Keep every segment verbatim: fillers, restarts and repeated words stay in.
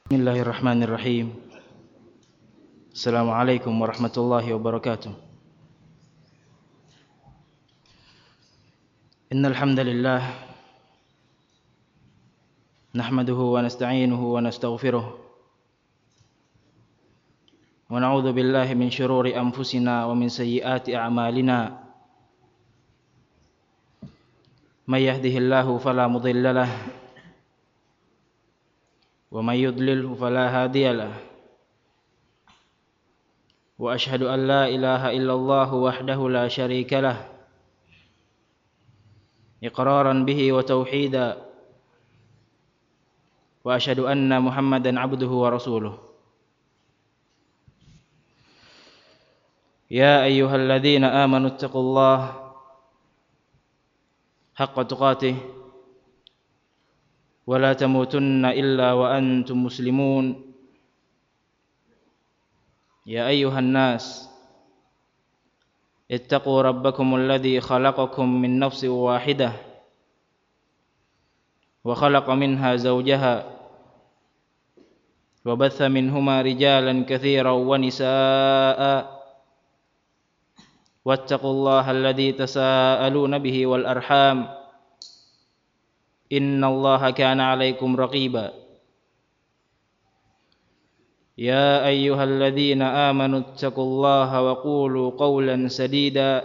Bismillahirrahmanirrahim. Assalamualaikum warahmatullahi wabarakatuh. Innal hamdalillah nahmaduhu wa nasta'inuhu wa nastaghfiruh wa na'udzu billahi min shururi anfusina wa min sayyiati a'malina. May yahdihillahu fala mudilla lahu wa may yudlilhu fala hadiya lahu. Wa ashhadu an la ilaha illallah wahdahu la syarika lah iqraran bihi wa tauhida wa ashhadu anna Muhammadan abduhu wa rasuluh. Ya ayyuhalladzina amanu taqullaha haqqa tuqatih wa la tamutunna illa wa antum muslimun. Ya ayyuhan nas ittaqu rabbakum alladhi khalaqakum min nafsin wahidah wa khalaqa minha zawjaha wa batha minhuma rijalan katsiran wa nisaa'a wattaqullaha alladhi tasaaluna bihi wal arham innallaha kana 'alaykum raqiba. Ya ayyuhalladzina amanu taqullaha wa qulu qawlan sadida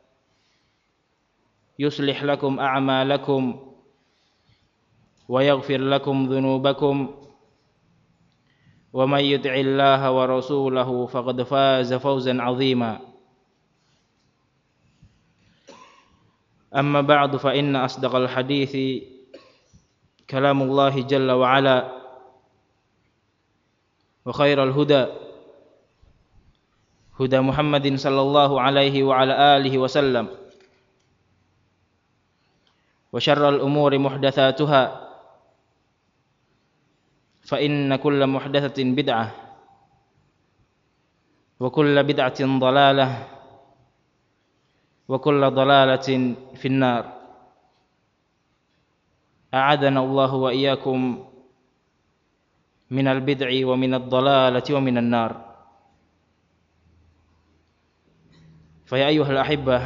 yuslih lakum a'malakum wa yaghfir lakum dhunubakum wa may yuti'illaha wa rasulahu faqad faza fawzan 'azima. Amma ba'du fa inna asdaqal hadithi kalamullahi jalla wa 'ala wa khairal huda huda Muhammadin sallallahu alaihi wa ala alihi wa sallam wa syarral umuri muhdatsatuha fa inna kulla muhdatsatin bid'ah wa kulla bid'atin dhalalah wa kulla dhalalatin finnar. A'adana Allahu wa iyyakum minal bid'i wa minad dhalalati wa minan nar. Fa ya ayyuhal ahibbah,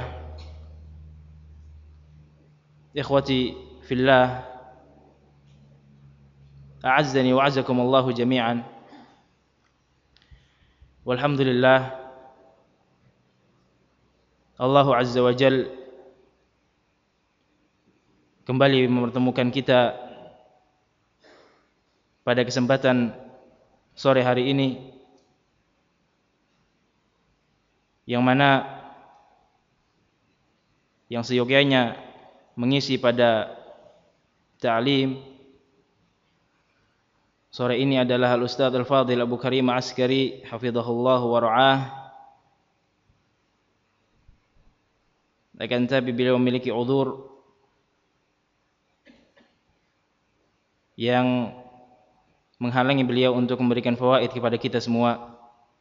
ikhwati fillah, a'azzani wa a'azzakum Allahu jami'an. Walhamdulillah, Allah azza wa jal kembali mempertemukan kita pada kesempatan sore hari ini, yang mana yang seyogyanya mengisi pada ta'lim sore ini adalah Al-Ustadz Al-Fadhil Abu Karim Askari hafizahullah wa ra'ah. Akan tapi beliau memiliki udzur yang menghalangi beliau untuk memberikan fawaid kepada kita semua.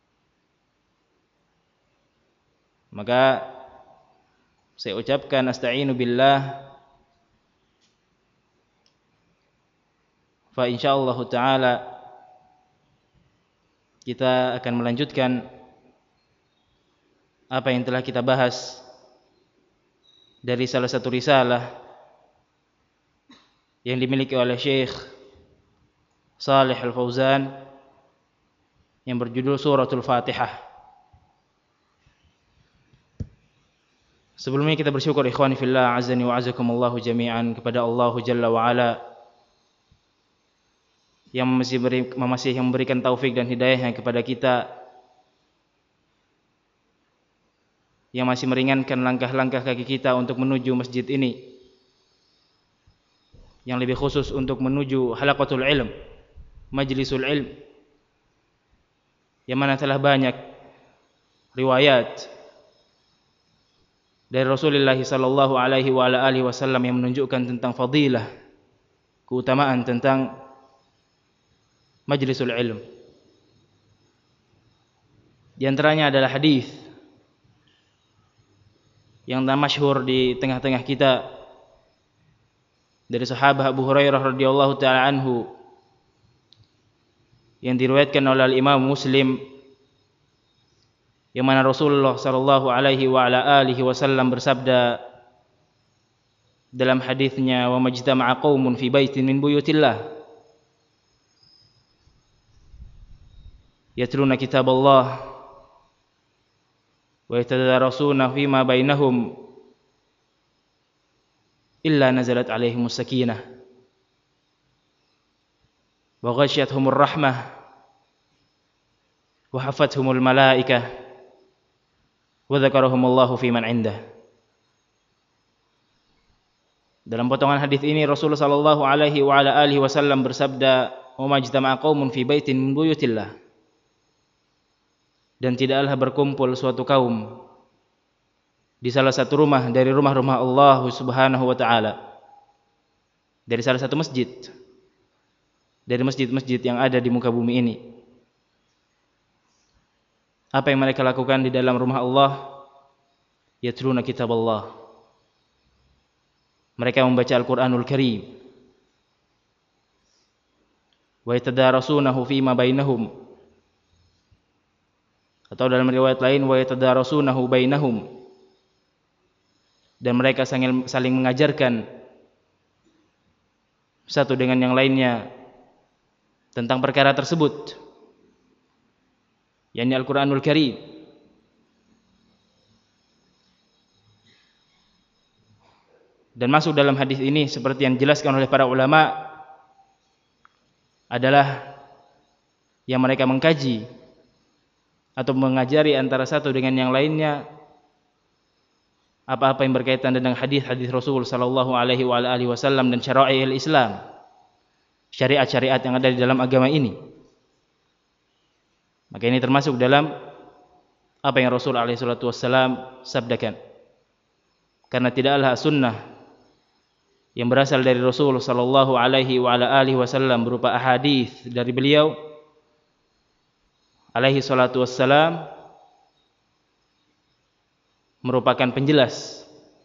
Maka saya ucapkan asta'inu billah, fa insyaallah taala kita akan melanjutkan apa yang telah kita bahas dari salah satu risalah yang dimiliki oleh Syekh Shalih Al-Fauzan yang berjudul Suratul Fatihah. Sebelumnya kita bersyukur ikhwani fillah azani wa azakumullahu jami'an kepada Allah Jalla wa Ala yang masih, beri, masih yang memberikan taufik dan hidayahnya kepada kita, yang masih meringankan langkah-langkah kaki kita untuk menuju masjid ini, yang lebih khusus untuk menuju halaqatul ilm, majlisul ilm, yang mana telah banyak riwayat dari Rasulullah sallallahu alaihi wa ala alihi wasallam yang menunjukkan tentang fadilah, keutamaan tentang majlisul ilm. Di antaranya adalah hadis yang masyhur di tengah-tengah kita dari sahabat Abu Hurairah radhiyallahu taala anhu yang diriwayatkan oleh Imam Muslim, yang mana Rasulullah sallallahu alaihi wa ala alihi wasallam bersabda dalam hadisnya, wa majtama'a qaumun fi baitin min buyutillah yatluna kitaballah wa yatadarasuna fima bainahum illa nazalat alaihimus sakinah wa ghasyiyatuhumur rahmah wa hafathumul malaikah wa dzakarahumullahu fi man indah. Dalam potongan hadis ini Rasulullah sallallahu alaihi wa ala alihi wasallam bersabda, "Wa majtama'a qaumun fi baitin min buyutillah." Dan tidaklah berkumpul suatu kaum di salah satu rumah dari rumah-rumah Allah Subhanahu wa taala, dari salah satu masjid dari masjid-masjid yang ada di muka bumi ini. Apa yang mereka lakukan di dalam rumah Allah? Yatluna kitaballah. Mereka membaca Al-Qur'anul Karim. Wa yatadarasunahu fima bainahum. Atau dalam riwayat lain, wa yatadarasunahu bainahum. Dan mereka saling mengajarkan satu dengan yang lainnya tentang perkara tersebut, yakni Al-Qur'anul Karim. Dan masuk dalam hadis ini seperti yang dijelaskan oleh para ulama adalah yang mereka mengkaji atau mengajari antara satu dengan yang lainnya apa-apa yang berkaitan dengan hadis-hadis Rasul sallallahu alaihi wa alihi wasallam dan syara'i'il Islam, syariat-syariat yang ada di dalam agama ini. Maka ini termasuk dalam apa yang Rasul alaihi salatu wassalam sabdakan. Karena tidaklah sunnah yang berasal dari Rasul sallallahu alaihi wa ala alihi wasallam berupa ahadits dari beliau alaihi salatu wassalam merupakan penjelas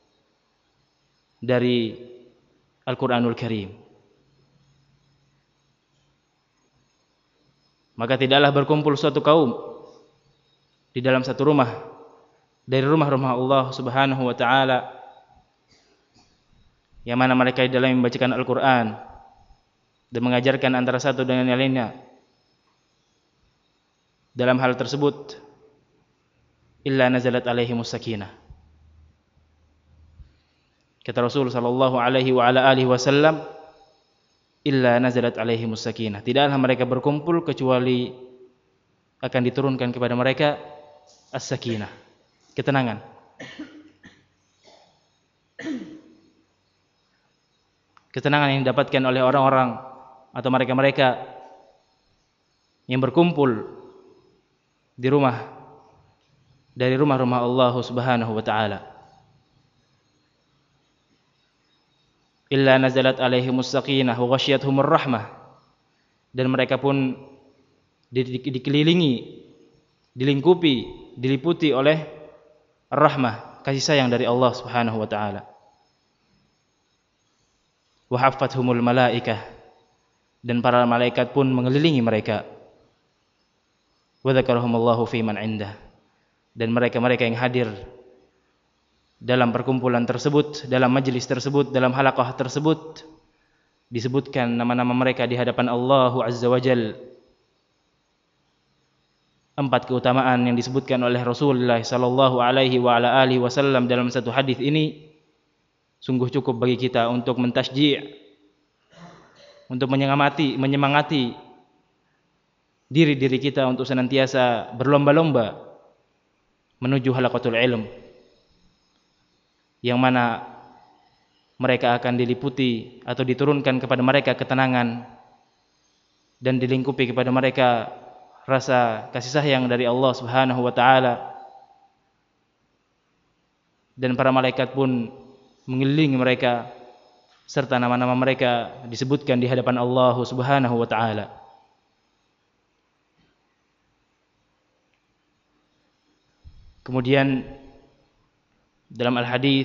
dari Al-Qur'anul Karim. Maka tidaklah berkumpul suatu kaum di dalam satu rumah dari rumah-rumah Allah Subhanahu wa taala, yang mana mereka di dalam membacakan Al-Qur'an dan mengajarkan antara satu dengan yang lainnya. Dalam hal tersebut illa nazalat alaihimus sakinah. Kata Rasul sallallahu alaihi wa ala alihi wasallam, illa nazalat alaihimus sakinah. Tidaklah mereka berkumpul kecuali akan diturunkan kepada mereka as-sakinah, ketenangan. Ketenangan yang didapatkan oleh orang-orang atau mereka-mereka yang berkumpul di rumah dari rumah-rumah Allah Subhanahu wa taala. Illa nazalat alaihimus sakinah wa ghasyiyatuhumur rahmah. Dan mereka pun dikelilingi, dilingkupi, diliputi oleh rahmah, kasih sayang dari Allah Subhanahu wa taala. Wa haffathumul malaikah. Dan para malaikat pun mengelilingi mereka. Wa dzakarahumullahu fi man indah. Dan mereka-mereka yang hadir dalam perkumpulan tersebut, dalam majelis tersebut, dalam halaqah tersebut, disebutkan nama-nama mereka di hadapan Allah Azza wa Jalla. Empat keutamaan yang disebutkan oleh Rasulullah sallallahu alaihi wa ala alihi wasallam dalam satu hadis ini sungguh cukup bagi kita untuk mentasji', untuk menyemangati, menyemangati diri-diri kita untuk senantiasa berlomba-lomba menuju halaqatul ilm, yang mana mereka akan diliputi atau diturunkan kepada mereka ketenangan dan dilingkupi kepada mereka rasa kasih sayang dari Allah Subhanahu wa taala, dan para malaikat pun mengelilingi mereka serta nama-nama mereka disebutkan di hadapan Allah Subhanahu wa taala. Kemudian dalam al-hadis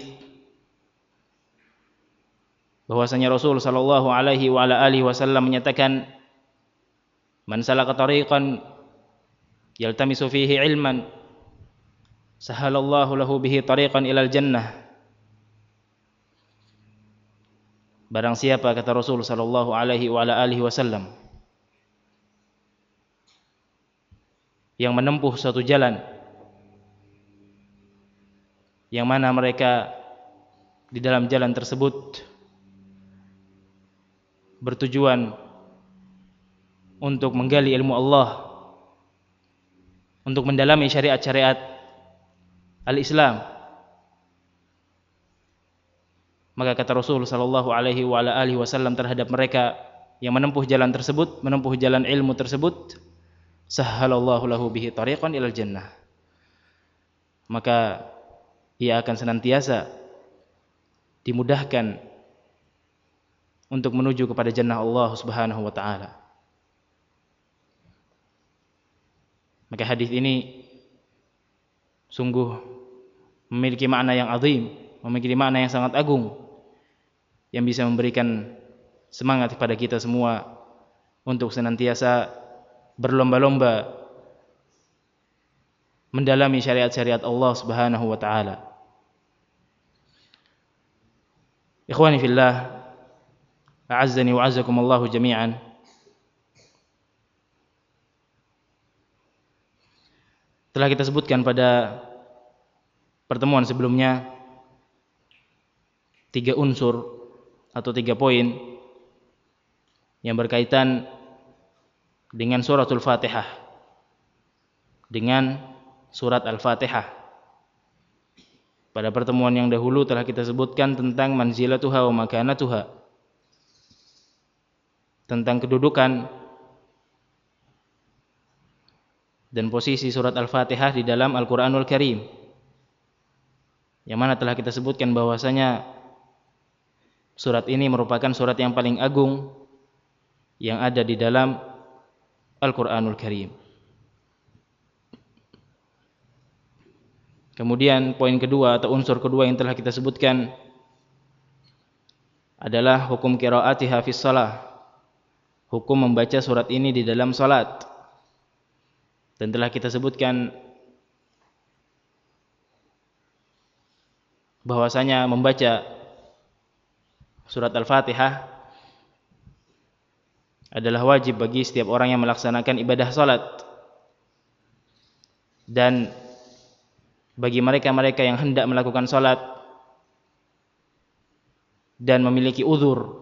bahwasanya Rasul sallallahu alaihi wa ala alihi wasallam menyatakan, Man salaka tariqan yaltamisu fihi ilman sahalallahu lahu bihi tariqan ilal jannah. Barang siapa, kata Rasul sallallahu alaihi wa ala alihi wasallam, yang menempuh suatu jalan yang mana mereka di dalam jalan tersebut bertujuan untuk menggali ilmu Allah, untuk mendalami syariat-syariat al-Islam, maka kata Rasul sallallahu alaihi wa ala alihi wasallam terhadap mereka yang menempuh jalan tersebut, menempuh jalan ilmu tersebut, sahhalallahu lahu bihi tariqan ilal jannah, maka ia akan senantiasa dimudahkan untuk menuju kepada jannah Allah Subhanahu wa taala. Maka hadis ini sungguh memiliki makna yang azim, memiliki makna yang sangat agung, yang bisa memberikan semangat kepada kita semua untuk senantiasa berlomba-lomba mendalami syariat-syariat Allah Subhanahu wa taala. Ikhwani fillah, a'azzani wa a'azzakumullah jami'an. Telah kita sebutkan pada pertemuan sebelumnya tiga unsur atau tiga poin yang berkaitan dengan suratul Fatihah, dengan surat Al-Fatihah. Pada pertemuan yang dahulu telah kita sebutkan tentang manzilatuha wa makanatuha, tentang kedudukan dan posisi surat Al-Fatihah di dalam Al-Quranul Karim, yang mana telah kita sebutkan bahwasanya surat ini merupakan surat yang paling agung yang ada di dalam Al-Quranul Karim. Kemudian poin kedua atau unsur kedua yang telah kita sebutkan adalah hukum qiraatiha fis shalah, hukum membaca surat ini di dalam salat. Dan telah kita sebutkan bahwasanya membaca surat Al-Fatihah adalah wajib bagi setiap orang yang melaksanakan ibadah salat, dan bagi mereka-mereka yang hendak melakukan salat dan memiliki uzur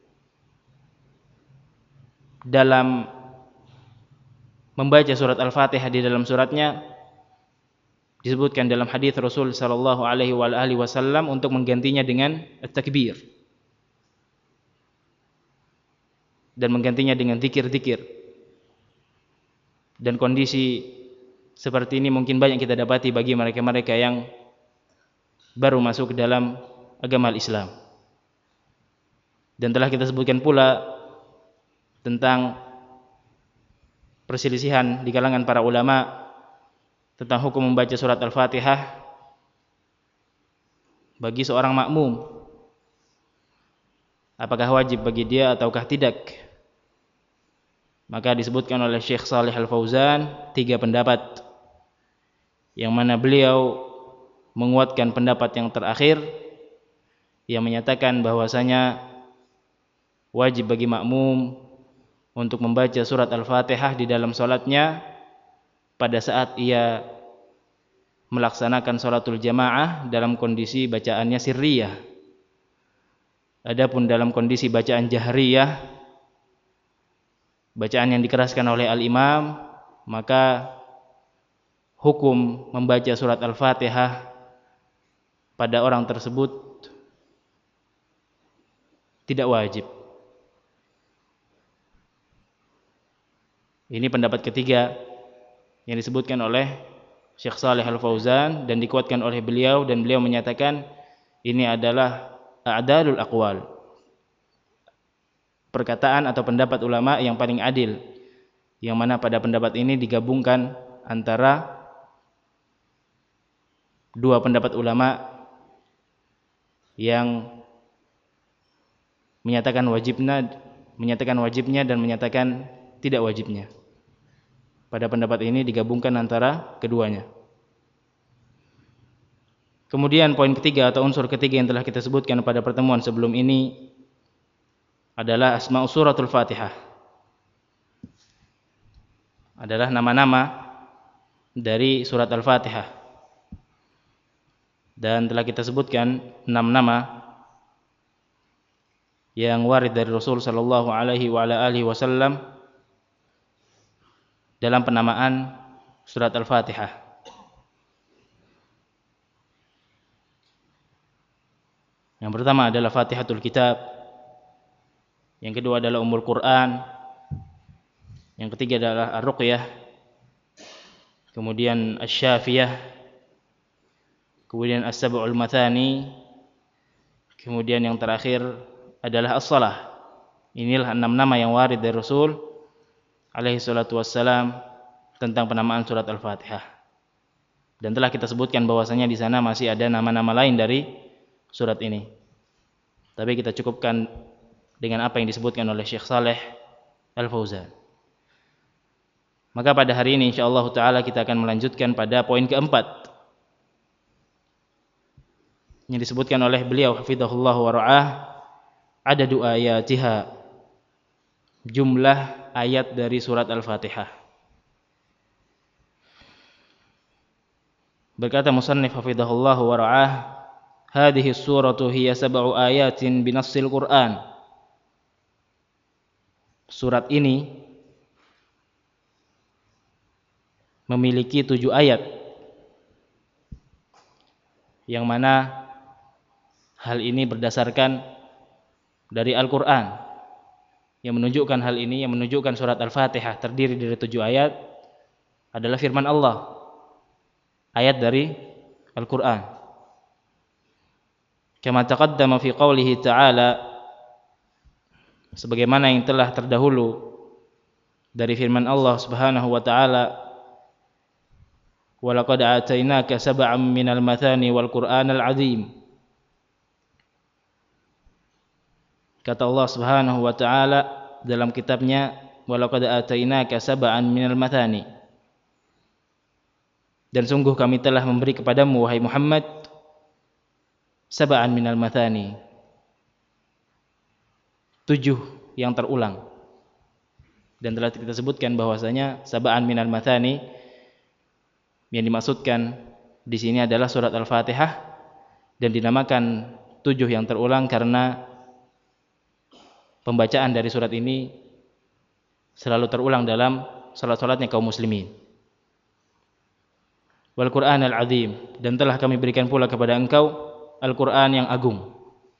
dalam membaca surat Al-Fatihah di dalam suratnya, disebutkan dalam hadis Rasul sallallahu alaihi wasallam untuk menggantinya dengan at-takbir dan menggantinya dengan zikir-zikir. Dan kondisi seperti ini mungkin banyak kita dapati bagi mereka-mereka yang baru masuk ke dalam agama Islam. Dan telah kita sebutkan pula tentang perselisihan di kalangan para ulama tentang hukum membaca surat Al-Fatihah bagi seorang makmum, apakah wajib bagi dia ataukah tidak. Maka disebutkan oleh Syekh Shalih Al-Fauzan tiga pendapat, yang mana beliau menguatkan pendapat yang terakhir yang menyatakan bahwasanya wajib bagi makmum untuk membaca surat Al-Fatihah di dalam salatnya pada saat ia melaksanakan salatul jamaah dalam kondisi bacaannya sirriyah. Adapun dalam kondisi bacaan jahriyah, bacaan yang dikeraskan oleh al-imam, maka hukum membaca surat Al-Fatihah pada orang tersebut tidak wajib. Ini pendapat ketiga yang disebutkan oleh Syekh Shalih Al-Fauzan dan dikuatkan oleh beliau, dan beliau menyatakan ini adalah a'dalul aqwal, perkataan atau pendapat ulama yang paling adil, yang mana pada pendapat ini digabungkan antara dua pendapat ulama yang menyatakan wajibnya menyatakan wajibnya dan menyatakan tidak wajibnya. Pada pendapat ini digabungkan antara keduanya. Kemudian poin ketiga atau unsur ketiga yang telah kita sebutkan pada pertemuan sebelum ini adalah asma' suratul Fatihah. Adalah nama-nama dari surat Al-Fatihah. Dan telah kita sebutkan enam nama yang warid dari Rasul sallallahu alaihi wa ala alihi wasallam dalam penamaan surat Al-Fatihah. Yang pertama adalah Fatihatul Kitab. Yang kedua adalah Ummul Quran. Yang ketiga adalah Ar-Ruqyah. Kemudian Asy-Syafiyah. Kemudian As-Sab'ul Mathani. Kemudian yang terakhir adalah As-Salah. Inilah enam nama yang warid dari Rasul alaihi salatu wassalam tentang penamaan surat Al-Fatihah. Dan telah kita sebutkan bahwasanya di sana masih ada nama-nama lain dari surat ini. Tapi kita cukupkan dengan apa yang disebutkan oleh Syekh Saleh Al-Fauzan. Maka pada hari ini insyaallah taala kita akan melanjutkan pada poin keempat yang disebutkan oleh beliau hafizahullah wa ra'ah, adadu ayatiha, jumlah ayat dari surat Al-Fatihah. Berkata musannif hafizahullah wa ra'ah, hadhihi suratu hiya sab'u ayatin binassil Qur'an. Surat ini memiliki tujuh ayat yang mana hal ini berdasarkan dari Al-Quran. Yang menunjukkan hal ini, yang menunjukkan surat Al-Fatihah terdiri dari tujuh ayat adalah firman Allah, ayat dari Al-Quran. Kama taqaddama fi qawlihi ta'ala, sebagaimana yang telah terdahulu dari firman Allah Subhanahu wa taala, walaqad atainaka sab'an minal mathani wal qur'anal azim. Kata Allah Subhanahu wa taala dalam kitabnya, walaqad atainaka sab'an minal mathani, dan sungguh kami telah memberi kepadamu wahai Muhammad sab'an minal mathani, tujuh yang terulang. Dan telah kita sebutkan bahwasanya sab'an minal mathani yang dimaksudkan di sini adalah surat Al-Fatihah, dan dinamakan tujuh yang terulang karena pembacaan dari surat ini selalu terulang dalam salat-salatnya kaum muslimin. Wal Qur'anal azim, dan telah kami berikan pula kepada engkau Al-Qur'an yang agung.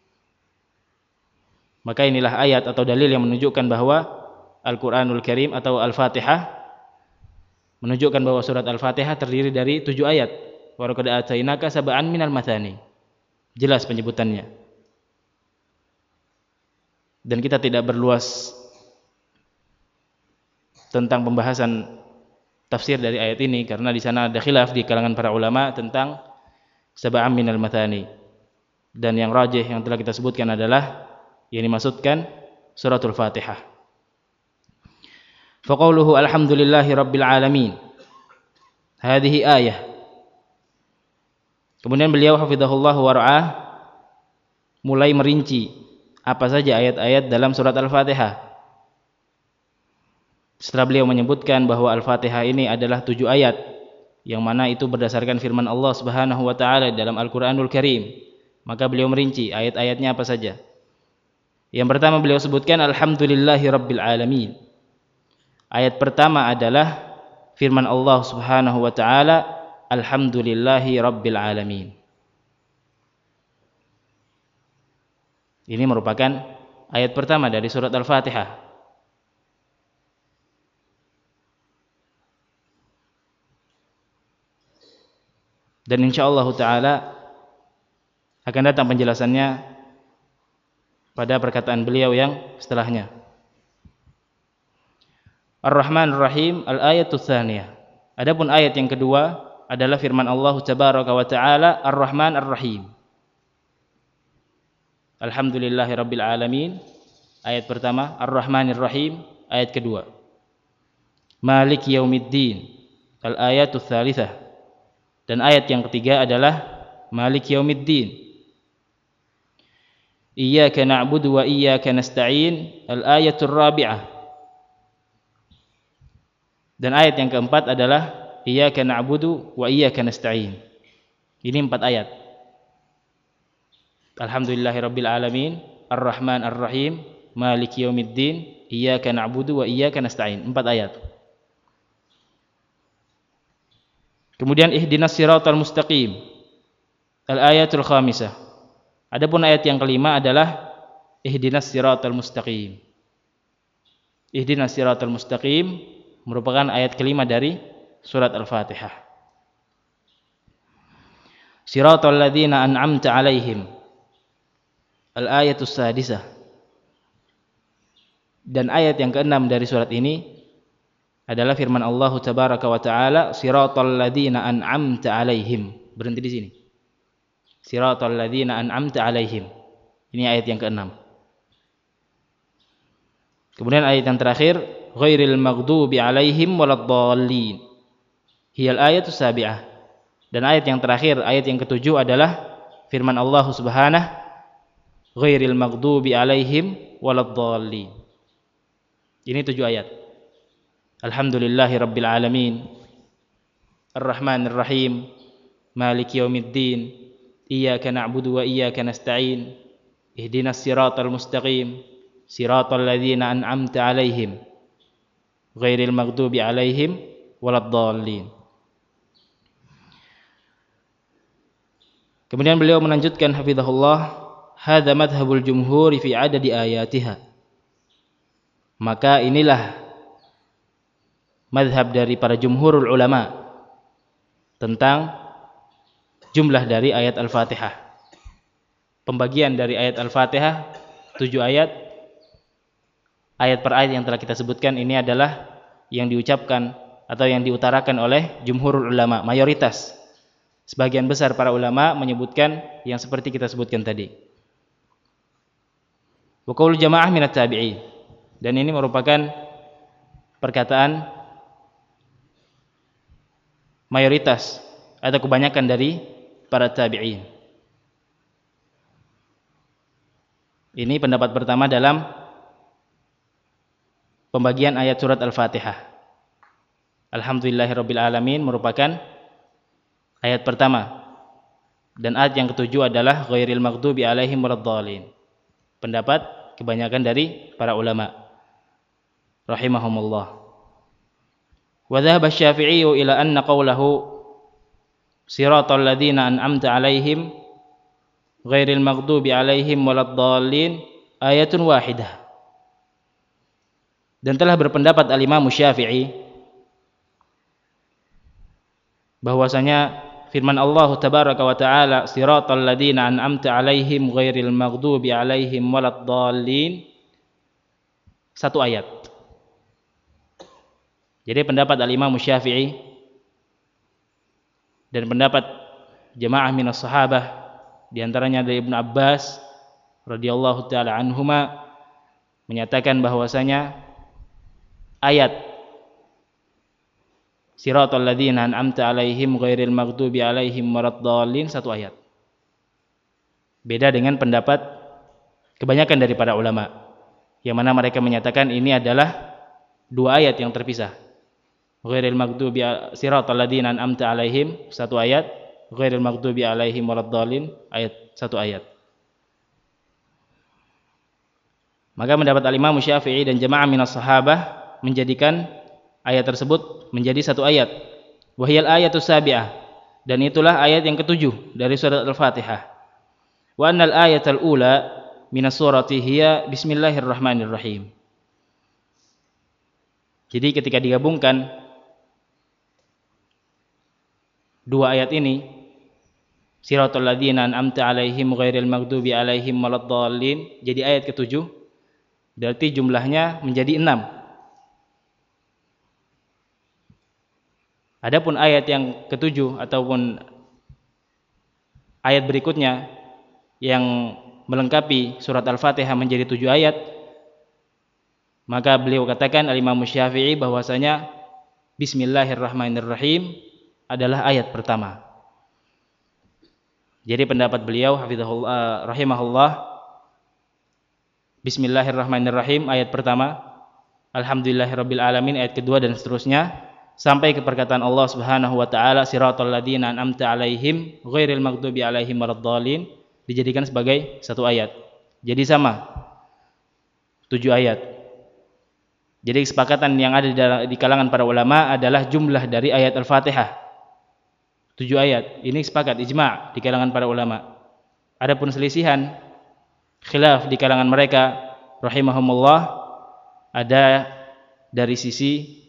Maka inilah ayat atau dalil yang menunjukkan bahwa Al-Qur'anul Karim atau Al-Fatihah menunjukkan bahwa surat Al-Fatihah terdiri dari tujuh ayat. Wa laqad atainaka sab'an minal mathani. Jelas penyebutannya. Dan kita tidak berluas tentang pembahasan tafsir dari ayat ini karena di sana ada khilaf di kalangan para ulama tentang sab'an minal mathani. Dan yang rajih yang telah kita sebutkan adalah yang dimaksudkan suratul Fatihah. Faqauluhu alhamdulillahi rabbil alamin, hadhihi ayah. Kemudian beliau hafizahullah wa ra'ah mulai merinci apa saja ayat-ayat dalam surat Al-Fatihah. Setelah beliau menyebutkan bahwa Al-Fatihah ini adalah tujuh ayat yang mana itu berdasarkan firman Allah Subhanahu wa taala dalam Al-Qur'anul Karim, maka beliau merinci ayat-ayatnya apa saja. Yang pertama beliau sebutkan alhamdulillahi rabbil alamin. Ayat pertama adalah firman Allah Subhanahu wa taala, alhamdulillahi rabbil alamin. Ini merupakan ayat pertama dari surat Al-Fatihah. Dan insyaallah taala akan datang penjelasannya pada perkataan beliau yang setelahnya. Ar-Rahmanur Rahim, al-ayatul tsaniyah. Adapun ayat yang kedua adalah firman Allah Tabaraka wa taala, Ar-Rahman Ar-Rahim. Alhamdulillahi rabbil alamin. Ayat pertama, Ar-Rahmanir Rahim, ayat kedua. Maliki yaumiddin. Al-ayatul tsalitsah. Dan ayat yang ketiga adalah Maliki yaumiddin. Iyyaka na'budu wa iyyaka nasta'in. Al-ayatul rabi'ah. Dan ayat yang keempat adalah Iyyaka na'budu wa iyyaka nasta'in. Ini empat ayat. Alhamdulillahirabbil alamin, Ar-Rahman Ar-Rahim, Maliki yaumiddin, Iyyaka na'budu wa iyyaka nasta'in. Empat ayat. Kemudian ihdinas siratal mustaqim. Al-ayatul khamisah. Adapun ayat yang kelima adalah ihdinas siratal mustaqim. Ihdinas siratal mustaqim merupakan ayat kelima dari surat Al-Fatihah. Siratal ladzina an'amta 'alaihim. Al-ayatus sadisah. Dan ayat yang keenam dari surat ini adalah firman Allah Tabaraka wa Ta'ala, Siratal ladzina an'amta 'alaihim. Berhenti di sini. Siratal ladzina an'amta 'alaihim. Ini ayat yang keenam. Kemudian ayat yang terakhir, ghairil maghdubi 'alaihim waladdallin. Hiyal ayatus sabi'ah. Dan ayat yang terakhir, ayat yang ketujuh adalah firman Allah Subhanahu ghairil maghdubi 'alaihim waladdallin. Ini tujuh ayat. Alhamdulillahirabbil alamin. Ar-Rahmanir Rahim. Maliki yaumiddin. Iyyaka na'budu wa iyyaka nasta'in. Ihdinas siratal mustaqim. Siratal ladzina an'amta 'alaihim. Ghairil maghdubi 'alaihim waladdallin. Kemudian beliau melanjutkan hafizahullah, hadza madhhabul jumhur fi adadi ayatiha. Maka inilah madhab dari para jumhurul ulama tentang jumlah dari ayat Al-Fatihah. Pembagian dari ayat Al-Fatihah tujuh ayat. Ayat per ayat yang telah kita sebutkan ini adalah yang diucapkan atau yang diutarakan oleh jumhurul ulama, mayoritas. Sebagian besar para ulama menyebutkan yang seperti kita sebutkan tadi. Wa qaul jamaah minat tabi'in. Dan ini merupakan perkataan mayoritas atau kebanyakan dari para tabi'in. Ini pendapat pertama dalam pembagian ayat surat Al-Fatihah. Alhamdulillahirabbil alamin merupakan ayat pertama. Dan ayat yang ketujuh adalah ghairil maghdubi 'alaihim waladdallin. Pendapat kebanyakan dari para ulama rahimahumullah. Wa dhahaba asy-Syafi'i ila anna qawlahu siratal ladzina an'amta 'alaihim ghairil maghdubi 'alaihim waladdallin ayatun wahidah. Dan telah berpendapat al-Imam Syafi'i bahwasanya firman Allah Tabaraka wa Ta'ala, siratal ladzina an'amta 'alaihim ghairil maghdubi 'alaihim waladdallin, satu ayat. Jadi pendapat al-Imam Syafi'i dan pendapat jamaah minas sahabah, di antaranya dari Ibnu Abbas radhiyallahu taala anhuma, menyatakan bahwasanya ayat siratal ladzina an'amta 'alaihim ghairil maghdubi 'alaihim waladdallin satu ayat. Beda dengan pendapat kebanyakan dari para ulama yang mana mereka menyatakan ini adalah dua ayat yang terpisah. Ghairil maghdubi siratal ladzina an'amta 'alaihim satu ayat, ghairil maghdubi 'alaihim waladdallin ayat satu ayat. Maka mendapat al-Imam Syafi'i dan jamaah minas sahabah menjadikan ayat tersebut menjadi satu ayat. Wahiyal ayatus sabi'ah, dan itulah ayat yang ketujuh dari surat Al-Fatihah. Wa annal ayatal ula minas surati hiya bismillahirrahmanirrahim. Jadi ketika digabungkan dua ayat ini, siratal ladzina an'amta 'alaihim ghairil maghdubi 'alaihim waladdallin, jadi ayat ketujuh, berarti jumlahnya menjadi enam. Adapun ayat yang ketujuh ataupun ayat berikutnya yang melengkapi surat Al-Fatihah menjadi tujuh ayat, maka beliau katakan al-Imam Syafi'i bahwasanya Bismillahirrahmanirrahim adalah ayat pertama. Jadi pendapat beliau hafizahullah rahimahullah, Bismillahirrahmanirrahim ayat pertama, Alhamdulillahirabbil alamin ayat kedua dan seterusnya sampai ke perkataan Allah Subhanahu wa taala siratal ladzina an'amta 'alaihim ghairil maghdubi 'alaihim waladdallin dijadikan sebagai satu ayat. Jadi sama. Tujuh ayat. Jadi kesepakatan yang ada di kalangan para ulama adalah jumlah dari ayat Al-Fatihah. Tujuh ayat. Ini sepakat ijma' di kalangan para ulama. Adapun selisihan khilaf di kalangan mereka rahimahumullah ada dari sisi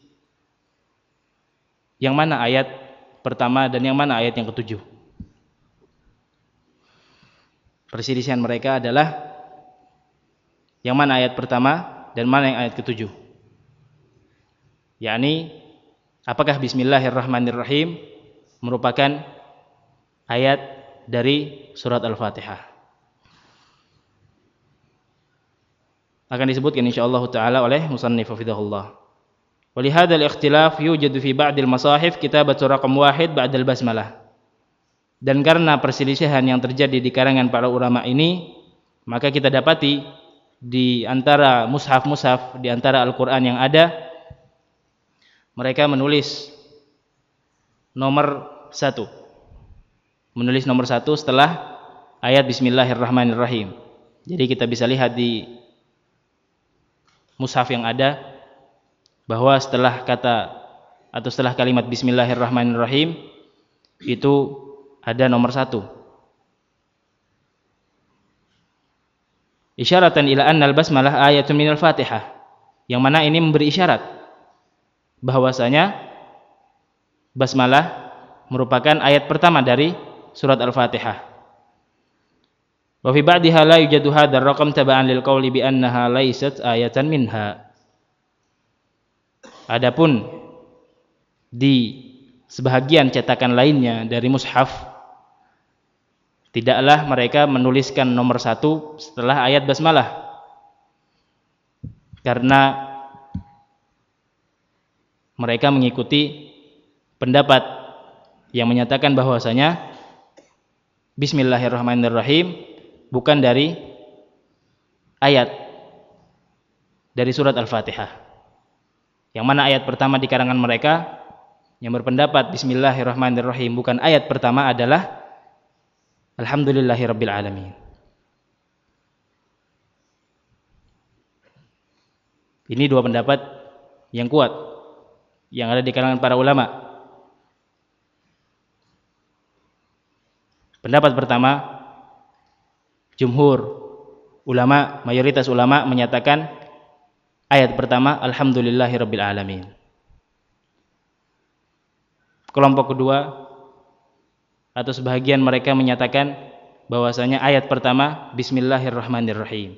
yang mana ayat pertama dan yang mana ayat yang ketujuh. Perselisihan mereka adalah yang mana ayat pertama dan mana yang ayat ketujuh. Yakni apakah Bismillahirrahmanirrahim merupakan ayat dari surat Al-Fatihah. Akan disebutkan insyaallah taala oleh musannif hafizahullah. Wa li hadzal ikhtilaf yujadu fi ba'dil masahif kitabatu raqam wahid ba'dal basmalah. Dan karena perselisihan yang terjadi di kalangan para ulama ini, maka kita dapati di antara mushaf-mushaf di antara Al-Qur'an yang ada, mereka menulis nomor satu, menulis nomor satu setelah ayat Bismillahirrahmanirrahim. Jadi kita bisa lihat di mushaf yang ada bahwa setelah kata atau setelah kalimat Bismillahirrahmanirrahim itu ada nomor satu. Isyaratan ila anna al-basmalah ayatun minal Fatihah, yang mana ini memberi isyarat bahwasanya basmalah merupakan ayat pertama dari surat Al-Fatihah. Wa fi ba'diha la yujadu hadzal raqam taba'an lil qawli bi annaha laysat ayatan minha. Adapun di sebahagian cetakan lainnya dari mushaf, tidaklah mereka menuliskan nomor satu setelah ayat basmalah, karena mereka mengikuti pendapat yang menyatakan bahwasanya Bismillahirrahmanirrahim bukan dari ayat dari surat Al-Fatihah. Yang mana ayat pertama di kalangan mereka yang berpendapat Bismillahirrahmanirrahim bukan ayat pertama adalah Alhamdulillahirabbil alamin. Ini dua pendapat yang kuat yang ada di kalangan para ulama. Pendapat pertama, jumhur ulama, mayoritas ulama menyatakan ayat pertama Alhamdulillahirabbil alamin. Kelompok kedua atau sebahagian mereka menyatakan bahwasanya ayat pertama Bismillahirrahmanirrahim.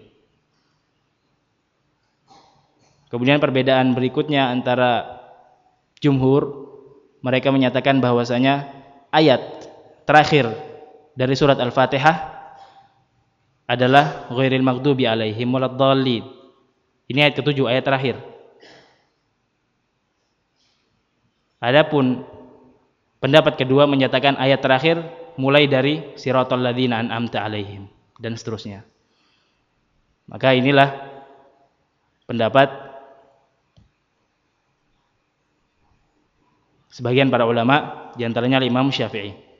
Kemudian perbedaan berikutnya antara jumhur, mereka menyatakan bahwasanya ayat terakhir dari surat Al-Fatihah adalah ghairil maghdubi 'alaihim waladdallin. Ini ayat ketujuh, ayat terakhir. Adapun pendapat kedua menyatakan ayat terakhir mulai dari siratal ladzina an'amta 'alaihim dan seterusnya. Maka inilah pendapat sebagian para ulama, di antaranya Imam Syafi'i.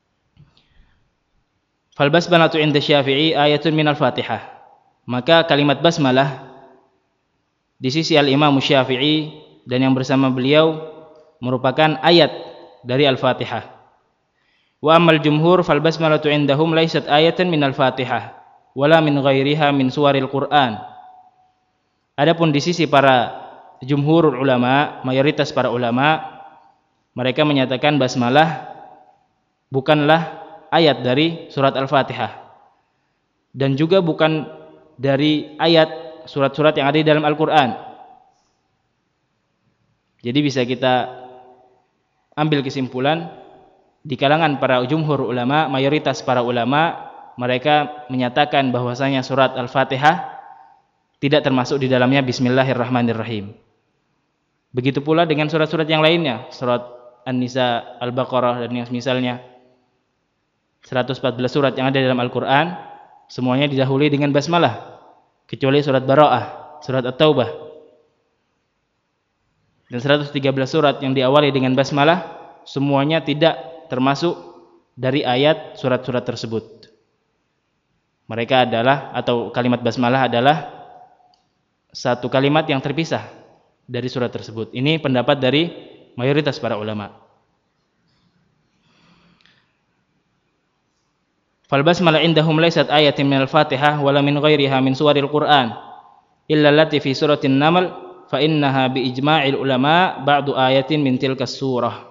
Fal basmalatu 'inda Syafi'i ayatun minal Fatihah. Maka kalimat basmalah di sisi Al-Imam Syafi'i dan yang bersama beliau merupakan ayat dari Al-Fatihah. Wa ammal jumhur fal basmalatu 'indahum laysat ayatan minal Fatihah wala min ghairiha min suwaril Qur'an. Adapun di sisi para jumhurul ulama, mayoritas para ulama, mereka menyatakan basmalah bukanlah ayat dari surat Al-Fatihah dan juga bukan dari ayat surat-surat yang ada di dalam Al-Quran. Jadi bisa kita ambil kesimpulan di kalangan para jumhur ulama, mayoritas para ulama, mereka menyatakan bahwasanya surat Al-Fatihah tidak termasuk di dalamnya Bismillahirrahmanirrahim. Begitu pula dengan surat-surat yang lainnya, surat An-Nisa, Al-Baqarah dan yang misalnya. seratus empat belas surat yang ada dalam Al-Qur'an semuanya didahului dengan basmalah kecuali surat Bara'ah, surat At-Taubah. Dan seratus tiga belas surat yang diawali dengan basmalah semuanya tidak termasuk dari ayat surat-surat tersebut. Mereka adalah, atau kalimat basmalah adalah satu kalimat yang terpisah dari surat tersebut. Ini pendapat dari mayoritas para ulama. Fal basmalah indahum laysat ayatin minal Fatihah wala min ghairiha min suwaril Qur'an illa allati fi suratin Naml fa innaha bi ijma'il ulama ba'du ayatin min tilkas surah.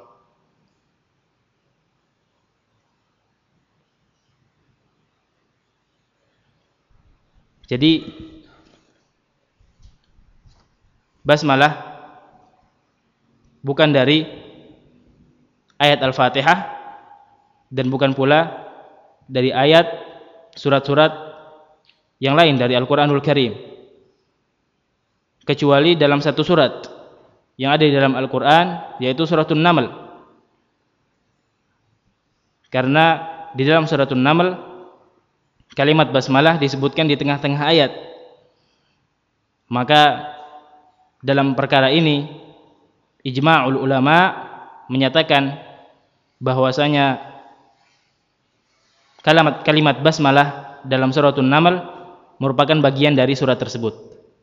Jadi basmalah bukan dari ayat Al-Fatihah dan bukan pula dari ayat surat-surat yang lain dari Al-Qur'anul Karim, kecuali dalam satu surat yang ada di dalam Al-Qur'an, yaitu suratun Naml. Karena di dalam suratun Naml kalimat basmalah disebutkan di tengah-tengah ayat. Maka dalam perkara ini ijma'ul ulama menyatakan bahwasanya kalimat kalimat basmalah dalam suratun Naml merupakan bagian dari surat tersebut.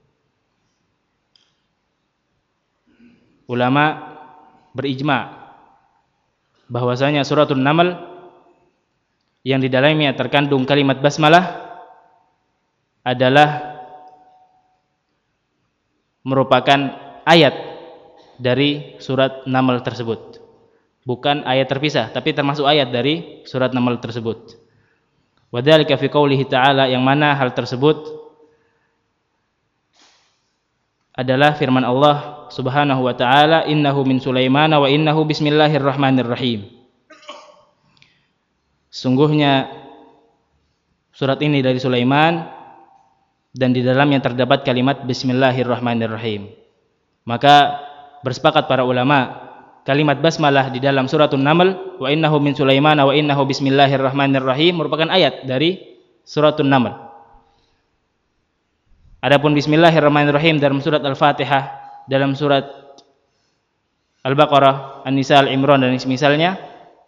Ulama berijma' bahwasanya suratun Naml yang di dalamnya terkandung kalimat basmalah adalah merupakan ayat dari surat Naml tersebut. Bukan ayat terpisah, tapi termasuk ayat dari surat Naml tersebut. Wa dzalika fi qoulihi ta'ala, yang mana hal tersebut adalah firman Allah Subhanahu wa ta'ala, innahu min Sulaiman wa innahu bismillahirrahmanirrahim. Sungguhnya surat ini dari Sulaiman dan di dalamnya terdapat kalimat bismillahirrahmanirrahim. Maka bersepakat para ulama, kalimat basmalah di dalam suratun Naml wa innahu min Sulaiman wa innahu bismillahirrahmanirrahim merupakan ayat dari suratun Naml. Adapun bismillahirrahmanirrahim dalam surat Al-Fatihah, dalam surat Al-Baqarah, An-Nisa, Al-Imran dan misalnya,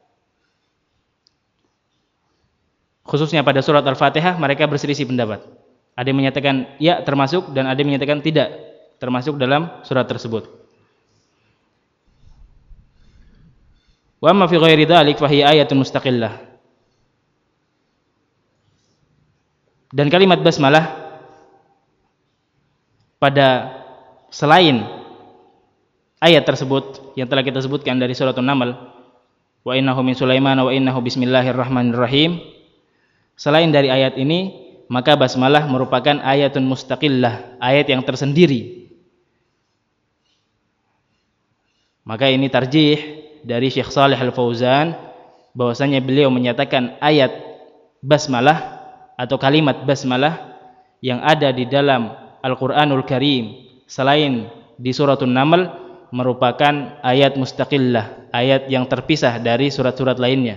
khususnya pada surat Al-Fatihah, mereka berselisih pendapat. Ada yang menyatakan ya termasuk dan ada yang menyatakan tidak termasuk dalam surat tersebut. Wa amma fi ghairi dzalik fa hiya ayatun mustaqillah. Dan kalimat basmalah pada selain ayat tersebut yang telah kita sebutkan dari surat An-Naml, wa innahu min Sulaiman wa innahu bismillahirrahmanirrahim, selain dari ayat ini, maka basmalah merupakan ayatun mustaqillah, ayat yang tersendiri. Maka ini tarjih dari Syekh Shalih Al-Fauzan, bahwasanya beliau menyatakan ayat basmalah atau kalimat basmalah yang ada di dalam Al-Qur'anul Karim selain di suratun Naml merupakan ayat mustaqillah, ayat yang terpisah dari surat-surat lainnya.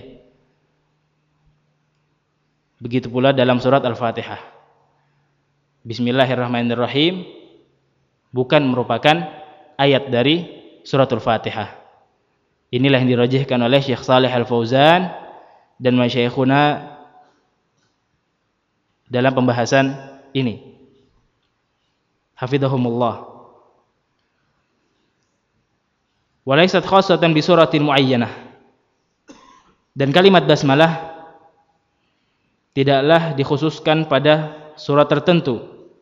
Begitu pula dalam surat Al-Fatihah. Bismillahirrahmanirrahim bukan merupakan ayat dari suratul Fatihah. Inilah yang dirajihkan oleh Syekh Shalih Al-Fauzan dan masyayikhuna dalam pembahasan ini. Hafizahumullah. Walaysat khassatan bi suratin muayyanah. Dan kalimat basmalah tidaklah dikhususkan pada surat tertentu.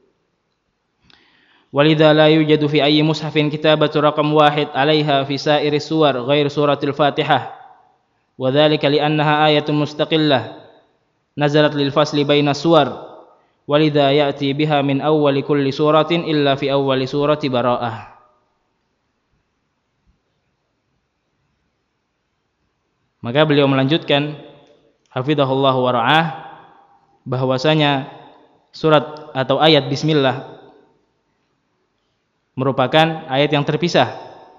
Walidha la yujadu fi ayyi mushafin kitabatu raqam wahid 'alaiha fi sa'iri suwar ghair suratil Fatihah. Wa dzalika li annaha ayatun mustaqillah nazalat lil fasli baina suwar. Walidha ya'ti biha min awwali kulli suratin illa fi awwali surati Bara'ah. Maka beliau melanjutkan hafizahullah wa ra'ah, bahwasanya surat atau ayat bismillah merupakan ayat yang terpisah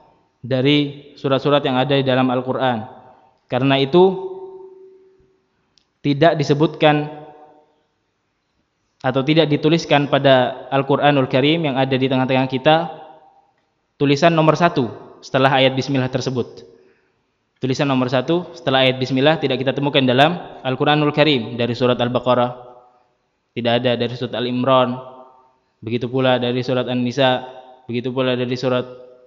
dari surat-surat yang ada di dalam Al-Quran. Karena itu tidak disebutkan atau tidak dituliskan pada Al-Quranul Karim yang ada di tengah-tengah kita tulisan nomor satu setelah ayat Bismillah tersebut. Tulisan nomor satu setelah ayat Bismillah tidak kita temukan dalam Al-Quranul Karim. Dari surat Al-Baqarah tidak ada, dari surat Al-Imran begitu pula, dari surat An-Nisa begitu pula, dari surat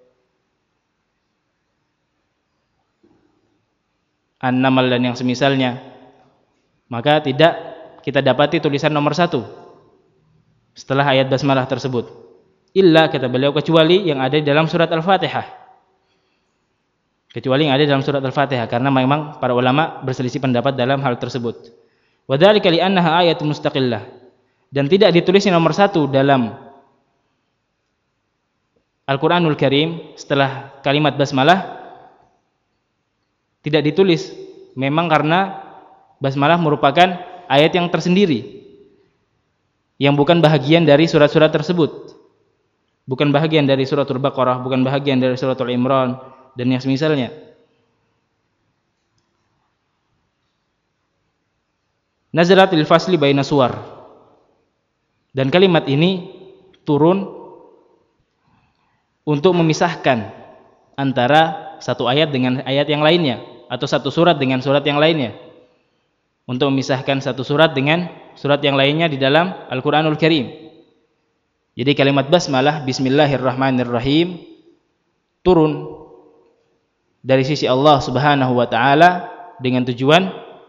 An-Naml dan yang semisalnya. Maka tidak kita dapati tulisan nomor satu setelah ayat Basmalah tersebut, illa, kata beliau, kecuali yang ada di dalam surat Al-Fatihah, kecuali yang ada dalam surat Al-Fatihah, karena memang para ulama berselisih pendapat dalam hal tersebut. Wa dzalika li annaha ayatun mustaqillah, dan tidak ditulis nomor satu dalam Al-Quranul Karim setelah kalimat Basmalah, tidak ditulis memang karena Basmalah merupakan ayat yang tersendiri, yang bukan bahagian dari surat-surat tersebut, bukan bahagian dari surat Al-Baqarah, bukan bahagian dari surat Al-Imran dan yang semisalnya. Nazalatil fasli baina suwar, dan kalimat ini turun untuk memisahkan antara satu ayat dengan ayat yang lainnya, atau satu surat dengan surat yang lainnya, untuk memisahkan satu surat dengan surat yang lainnya di dalam Al-Quranul Karim. Jadi kalimat Basmalah, Bismillahirrahmanirrahim, turun dari sisi Allah Subhanahu wa Ta'ala dengan tujuan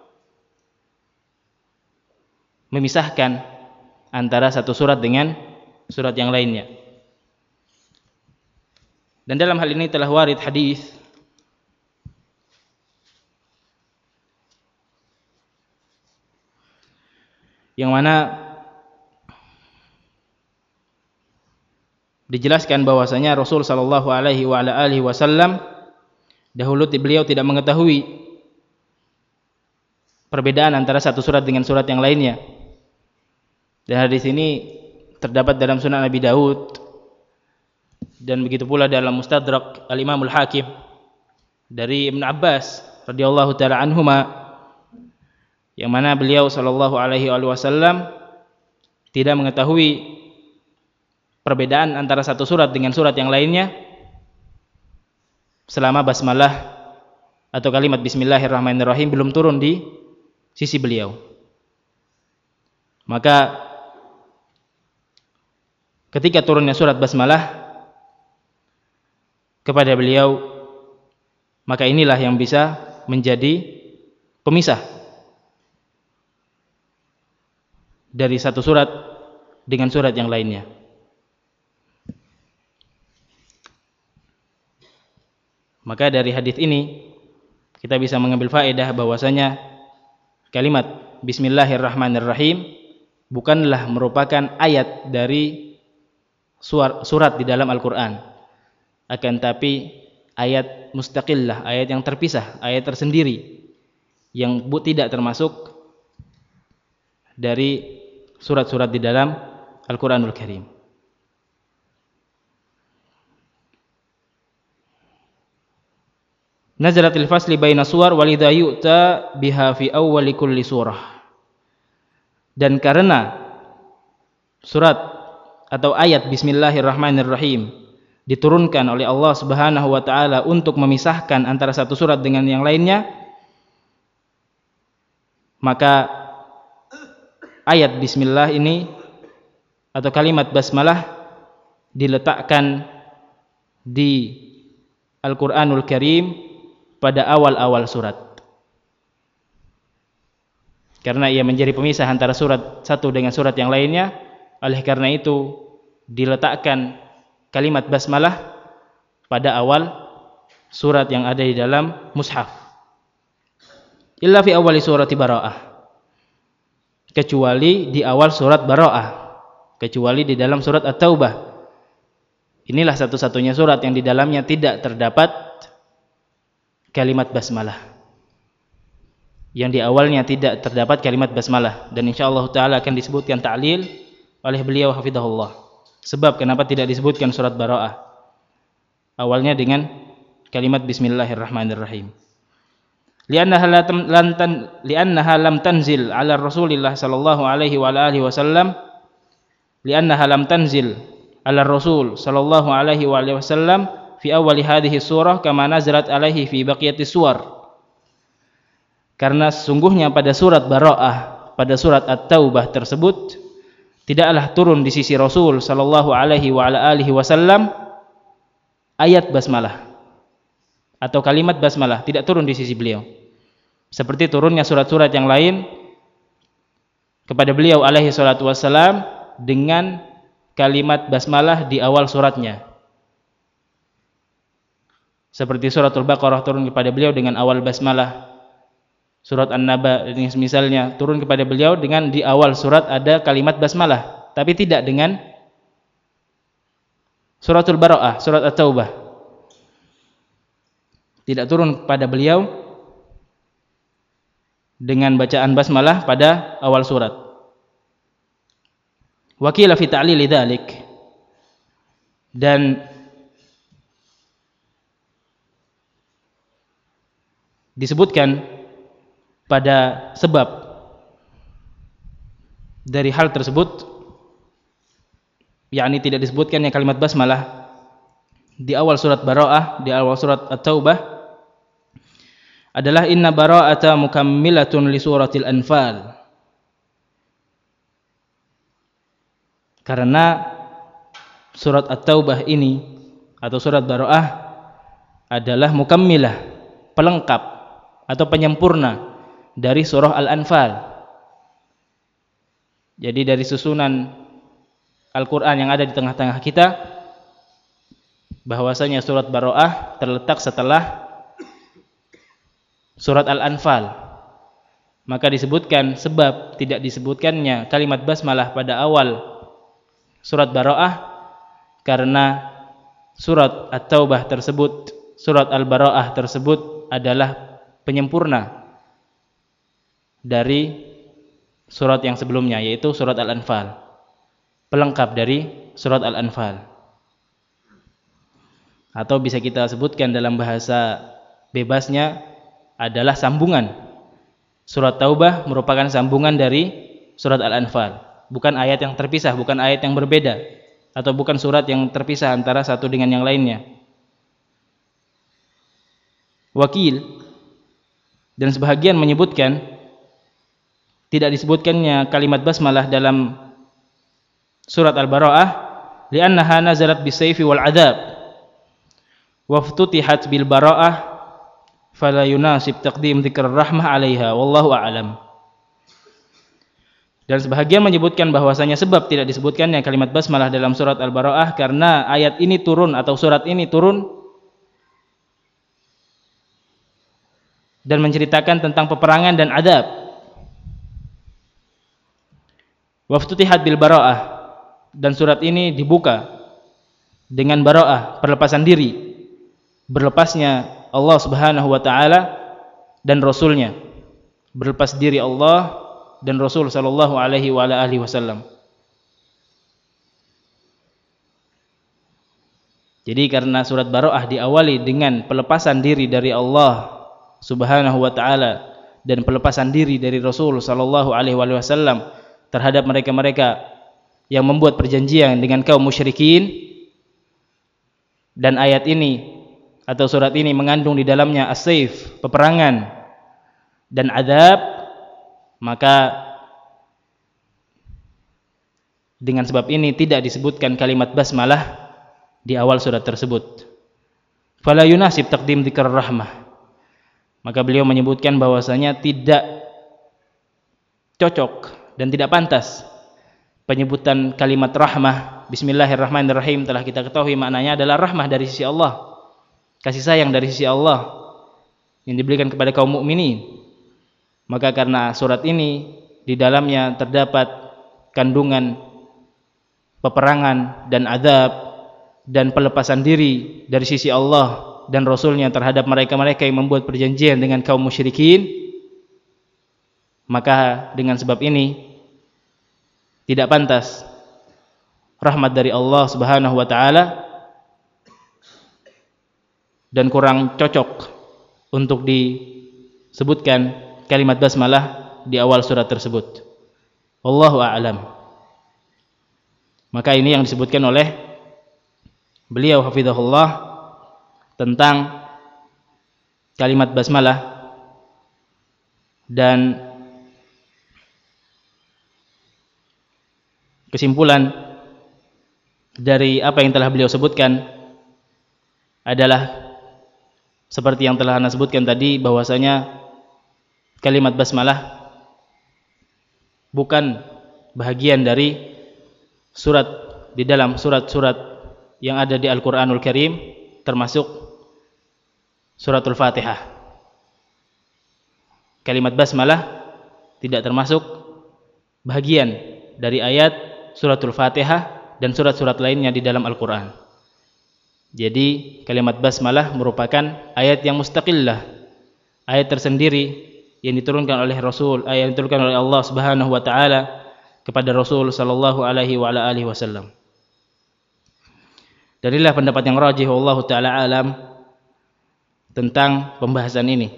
memisahkan antara satu surat dengan surat yang lainnya. Dan dalam hal ini telah warid hadis yang mana dijelaskan bahwasanya Rasul sallallahu alaihi wa ala alihi wasallam dahulu beliau tidak mengetahui perbedaan antara satu surat dengan surat yang lainnya. Dan hadis ini terdapat dalam Sunan Abi Daud dan begitu pula dalam Mustadrak Al-Imamul Hakim dari Ibnu Abbas radhiyallahu taala anhuma, yang mana beliau sallallahu alaihi wasallam tidak mengetahui perbedaan antara satu surat dengan surat yang lainnya selama basmalah atau kalimat Bismillahirrahmanirrahim belum turun di sisi beliau. Maka ketika turunnya surat basmalah kepada beliau, maka inilah yang bisa menjadi pemisah dari satu surat dengan surat yang lainnya. Maka dari hadis ini kita bisa mengambil faedah bahwasanya kalimat Bismillahirrahmanirrahim bukanlah merupakan ayat dari surat di dalam Al-Quran, akan tapi ayat mustaqillah, ayat yang terpisah, ayat tersendiri yang tidak termasuk dari surat-surat di dalam Al-Quranul Karim. Nazalatil fasli baina suwar walidha yu'ta biha fi awwali kulli surah. Dan karena surat atau ayat Bismillahirrahmanirrahim diturunkan oleh Allah Subhanahu wa taala untuk memisahkan antara satu surat dengan yang lainnya, maka ayat Bismillah ini atau kalimat basmalah diletakkan di Al-Quranul Karim pada awal-awal surat, karena ia menjadi pemisah antara surat satu dengan surat yang lainnya. Oleh karena itu diletakkan kalimat basmalah pada awal surat yang ada di dalam mushaf. Illa fi awwali surati Bara'ah, kecuali di awal surat Bara'ah, kecuali di dalam surat At-Taubah. Inilah satu-satunya surat yang di dalamnya tidak terdapat kalimat basmalah, yang di awalnya tidak terdapat kalimat basmalah. Dan insyaallah taala akan disebutkan ta'lil oleh beliau hafizahullah, sebab kenapa tidak disebutkan surat Bara'ah awalnya dengan kalimat bismillahirrahmanirrahim. Li'annaha lam tan li'annaha lam tanzil 'ala Rasulillah sallallahu alaihi wa alihi wasallam li'annaha lam tanzil 'ala Rasul sallallahu alaihi wa alihi wasallam fi awwal hadhihi surah kama nazalat alaihi fi baqiyati suwar. Karena sesungguhnya pada surat Bara'ah, pada surat At-Taubah tersebut tidaklah turun di sisi Rasul sallallahu alaihi wa alihi wasallam ayat basmalah atau kalimat basmalah, tidak turun di sisi beliau. Seperti turunnya surat-surat yang lain kepada beliau alaihi salatu wassalam dengan kalimat basmalah di awal suratnya. Seperti suratul Baqarah turun kepada beliau dengan awal basmalah. Surat An-Naba misalnya turun kepada beliau dengan di awal surat ada kalimat basmalah, tapi tidak dengan suratul Bara'ah, surat At-Taubah. Tidak turun kepada beliau dengan bacaan basmalah pada awal surat. Wa qila fi ta'lil dzalik, dan disebutkan pada sebab dari hal tersebut, yakni tidak disebutkannya kalimat basmalah di awal surat Bara'ah, di awal surat At-Taubah, adalah inna bara'ata mukammilatun li suratil Anfal. Karena surat At-Taubah ini atau surat Bara'ah adalah mukammilah, pelengkap atau penyempurna dari surah Al-Anfal. Jadi dari susunan Al-Quran yang ada di tengah-tengah kita, bahwasanya surat Bara'ah terletak setelah surat Al-Anfal. Maka disebutkan sebab tidak disebutkannya kalimat basmalah pada awal surat Bara'ah karena surat At-Taubah tersebut, surat Al-Bara'ah tersebut adalah penyempurna dari surat yang sebelumnya, yaitu surat Al-Anfal, pelengkap dari surat Al-Anfal. Atau bisa kita sebutkan dalam bahasa bebasnya adalah sambungan. Surat Taubah merupakan sambungan dari surat Al-Anfal, bukan ayat yang terpisah, bukan ayat yang berbeda, atau bukan surat yang terpisah antara satu dengan yang lainnya. Wakil dan sebahagian menyebutkan tidak disebutkannya kalimat basmalah dalam surat Al-Bara'ah li'annaha nazalat bisayfi wal adab wa ftutihat bil bara'ah fala yunasib taqdim dzikr rahmah 'alaiha wallahu a'lam. Dan sebahagian menyebutkan bahwasanya sebab tidak disebutkannya kalimat basmalah dalam surat Al-Bara'ah karena ayat ini turun atau surat ini turun dan menceritakan tentang peperangan dan adab. Waftutihat bil bara'ah, dan surat ini dibuka dengan bara'ah, perlepasan diri, berlepasnya Allah Subhanahu wa taala dan rasulnya, berlepas diri Allah dan Rasul sallallahu alaihi wa alihi wasallam. Jadi karena surat Bara'ah diawali dengan pelepasan diri dari Allah Subhanahu wa taala dan pelepasan diri dari Rasul sallallahu alaihi wasallam terhadap mereka-mereka yang membuat perjanjian dengan kaum musyrikin, dan ayat ini atau surat ini mengandung di dalamnya as-sayf, peperangan, dan adab, maka dengan sebab ini tidak disebutkan kalimat basmalah di awal surat tersebut. Fala yunasib taqdim dzikr rahmah. Maka beliau menyebutkan bahwasanya tidak cocok dan tidak pantas penyebutan kalimat rahmah. Bismillahirrahmanirrahim telah kita ketahui maknanya adalah rahmah dari sisi Allah, kasih sayang dari sisi Allah yang diberikan kepada kaum mukminin. Maka karena surat ini di dalamnya terdapat kandungan peperangan dan azab dan pelepasan diri dari sisi Allah dan Rasulnya terhadap mereka-mereka yang membuat perjanjian dengan kaum musyrikin, maka dengan sebab ini tidak pantas rahmat dari Allah Subhanahu wa taala dan kurang cocok untuk disebutkan kalimat basmalah di awal surat tersebut. Wallahu a'lam. Maka ini yang disebutkan oleh beliau hafizahullah tentang kalimat basmalah, dan kesimpulan dari apa yang telah beliau sebutkan adalah seperti yang telah Anda sebutkan tadi, bahwasanya kalimat basmalah bukan bahagian dari surat di dalam surat-surat yang ada di Al-Qur'anul Karim, termasuk suratul Fatihah. Kalimat basmalah tidak termasuk bahagian dari ayat suratul Fatihah dan surat-surat lainnya di dalam Al-Qur'an. Jadi kalimat basmalah merupakan ayat yang mustaqillah, ayat tersendiri yang diturunkan oleh Rasul, ayat yang diturunkan oleh Allah Subhanahu wa taala kepada Rasul sallallahu alaihi wa ala alihi wasallam. Darilah pendapat yang rajih wallahu taala alam tentang pembahasan ini.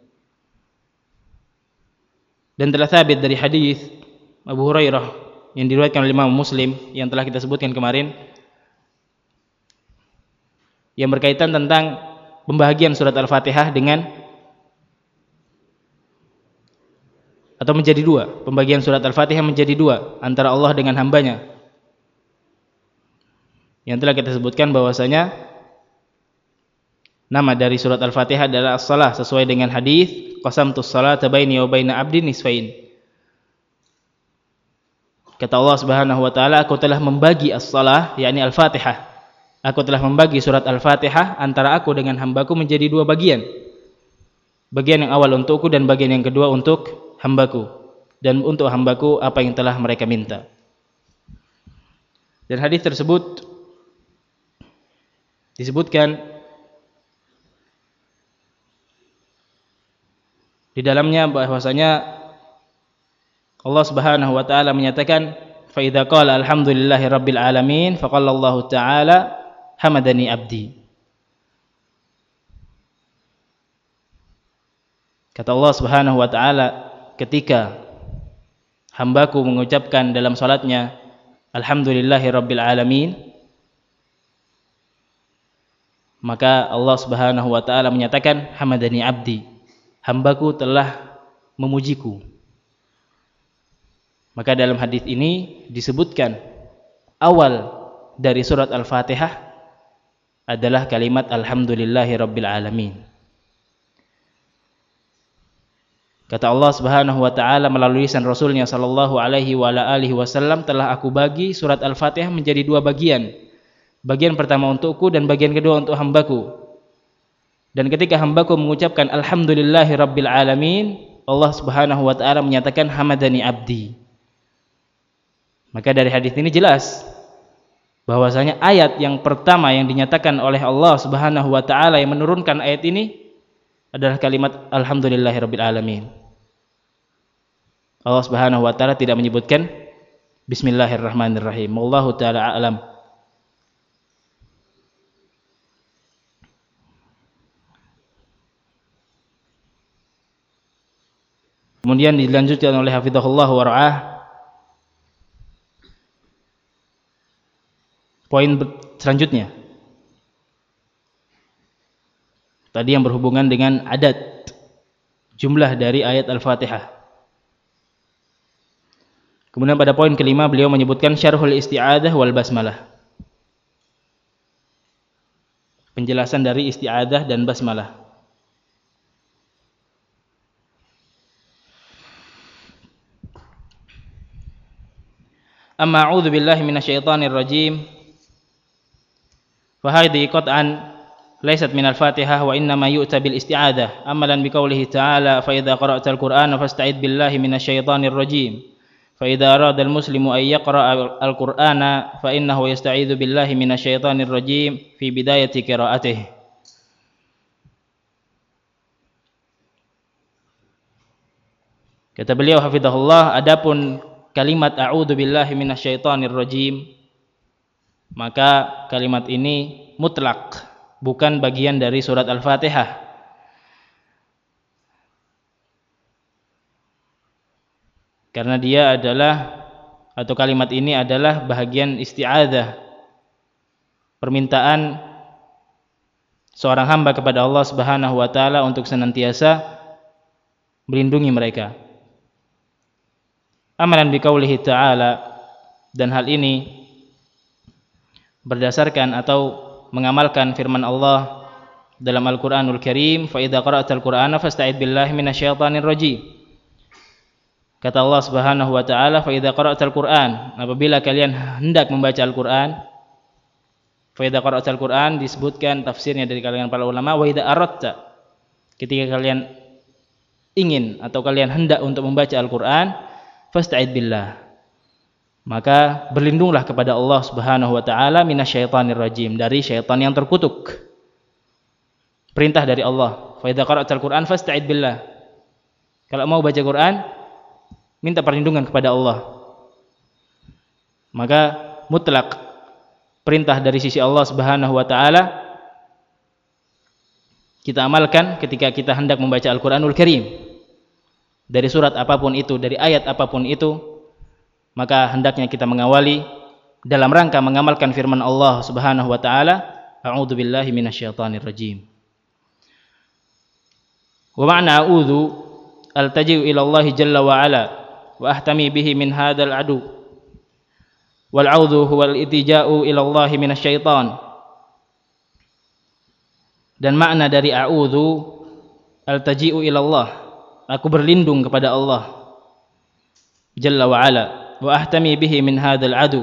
Dan telah sabit dari hadis Abu Hurairah yang diriwayatkan oleh Imam Muslim yang telah kita sebutkan kemarin, yang berkaitan tentang pembahagian surat Al-Fatihah dengan atau menjadi dua, pembagian surat Al-Fatihah menjadi dua antara Allah dengan hambanya. Yang telah kita sebutkan bahwasanya nama dari surat Al-Fatihah adalah As-Salah, sesuai dengan hadis qasamtus salata baini wa baina abdi nisfain. Kata Allah Subhanahu wa taala, aku telah membagi as-salah, yakni Al-Fatihah. Aku telah membagi surat Al-Fatihah antara aku dengan hambaku menjadi dua bagian. Bagian yang awal untukku dan bagian yang kedua untuk hambaku. Dan untuk hambaku apa yang telah mereka minta. Dan hadis tersebut disebutkan di dalamnya bahwasanya Allah Subhanahu wa taala menyatakan, fa idza qala alhamdulillahi rabbil alamin faqala Allah taala hamadani abdi. Kata Allah Subhanahu wa taala, ketika hambaku mengucapkan dalam salatnya alhamdulillahi rabbil alamin, maka Allah Subhanahu wa taala menyatakan hamadani abdi, hambaku telah memujiku. Maka dalam hadis ini disebutkan awal dari surat Al-Fatihah adalah kalimat alhamdulillahi rabbil alamin. Kata Allah Subhanahu wa taala melalui lisan Rasulnya sallallahu alaihi wa ala alihi wasallam, telah aku bagi surat Al-Fatihah menjadi dua bagian. Bagian pertama untukku dan bagian kedua untuk hambaku. Dan ketika hambaku mengucapkan alhamdulillahi rabbil alamin, Allah Subhanahu wa taala menyatakan hamadani abdi. Maka dari hadis ini jelas bahwasanya ayat yang pertama yang dinyatakan oleh Allah Subhanahu wa taala yang menurunkan ayat ini adalah kalimat alhamdulillahirabbil alamin. Allah Subhanahu wa taala tidak menyebutkan bismillahirrahmanirrahim. Wallahu taala a'lam. Kemudian dilanjutkan oleh hafizahullah wa ra'ah poin selanjutnya. Tadi yang berhubungan dengan adat jumlah dari ayat Al-Fatihah. Kemudian pada poin kelima beliau menyebutkan syarhul isti'adah wal basmalah. Penjelasan dari isti'adah dan basmalah. Amma a'udzu billahi minasyaitonir rajim. Fa hadhihi qat'an laysat minal Fatihah wa innama yu'ta bil isti'adah. Amalan biqaulihi ta'ala fa idza qara'tal Qur'ana fasta'id billahi minasyaitonir rajim. Fa idza arada al muslimu ay yaqra'a al Qur'ana fa innahu yasta'idzu billahi minasyaitonir rajim fi bidayati qira'atihi. Kata beliau hafizahullah, adapun kalimat a'udzu billahi minasyaitonir rajim, maka kalimat ini mutlak, bukan bagian dari surat Al-Fatihah. Karena dia adalah, atau kalimat ini adalah bahagian isti'adzah, permintaan seorang hamba kepada Allah Subhanahu wa taala untuk senantiasa melindungi mereka. Amalan biqaulihi ta'ala, dan hal ini berdasarkan atau mengamalkan firman Allah dalam Al-Qur'anul Karim, fa idza qara'tal Qur'ana fasta'id billahi minasyaitonir rajim. Kata Allah Subhanahu wa taala, fa idza qara'tal Qur'an, apabila kalian hendak membaca Al-Qur'an. Fa idza qara'tal Qur'an disebutkan tafsirnya dari kalangan para ulama, wa idza aratta, ketika kalian ingin atau kalian hendak untuk membaca Al-Qur'an, fasta'id billah, maka berlindunglah kepada Allah Subhanahu wa taala minasyaitonir rajim, dari syaitan yang terkutuk. Perintah dari Allah, fa idza qara'tal Qur'an fasta'id billah. Kalau mau baca Quran, minta perlindungan kepada Allah. Maka mutlak perintah dari sisi Allah Subhanahu wa taala kita amalkan ketika kita hendak membaca Al-Qur'anul Karim. Dari surat apapun itu, dari ayat apapun itu, maka hendaknya kita mengawali dalam rangka mengamalkan firman Allah Subhanahu wa taala, a'udzu billahi minasyaitonir rajim. Wa ma'na a'udzu altaji'u ila Allah jalla wa ala wa ahtami bihi min hadzal adu. Wal 'audzu huwal itija'u ila Allah minasyaiton. Dan makna dari a'udzu altaji'u ila Allah, aku berlindung kepada Allah jalla wa ala, wa ahtami bihi min hadzal adu.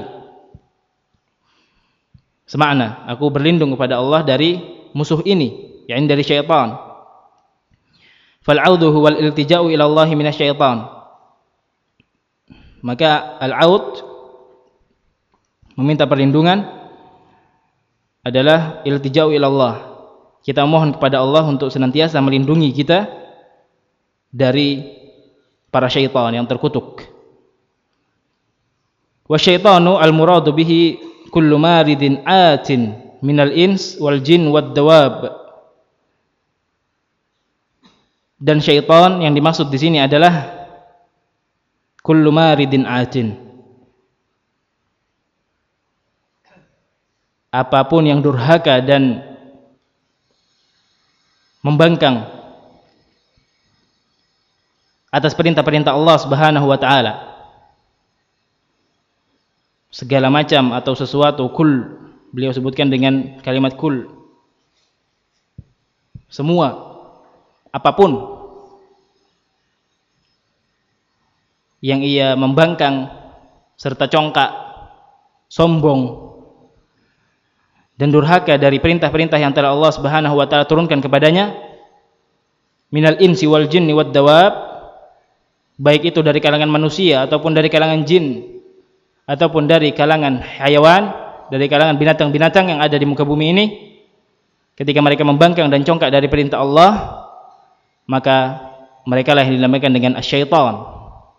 Semakna, aku berlindung kepada Allah dari musuh ini, yakni dari syaitan. Fal 'audzu huwal iltija'u ila Allah minasyaiton. Maka al-'aud, meminta perlindungan, adalah iltija'u ila Allah. Kita mohon kepada Allah untuk senantiasa melindungi kita dari para syaitan yang terkutuk. Wa syaitanu al-muradu bihi kullu maridin atin minal ins wal jin wad dawab. Dan syaitan yang dimaksud di sini adalah kullu maridin atin, apapun yang durhaka dan membangkang atas perintah-perintah Allah Subhanahu wa taala. Segala macam atau sesuatu, kul, beliau sebutkan dengan kalimat kul, semua, apapun yang ia membangkang serta congkak, sombong dan durhaka dari perintah-perintah yang telah Allah Subhanahu wa taala turunkan kepadanya, minal insi wal jinni wad dawab, baik itu dari kalangan manusia ataupun dari kalangan jin ataupun dari kalangan hayawan, dari kalangan binatang-binatang yang ada di muka bumi ini, ketika mereka membangkang dan congkak dari perintah Allah, maka mereka lah yang dinamakan dengan asyaitan.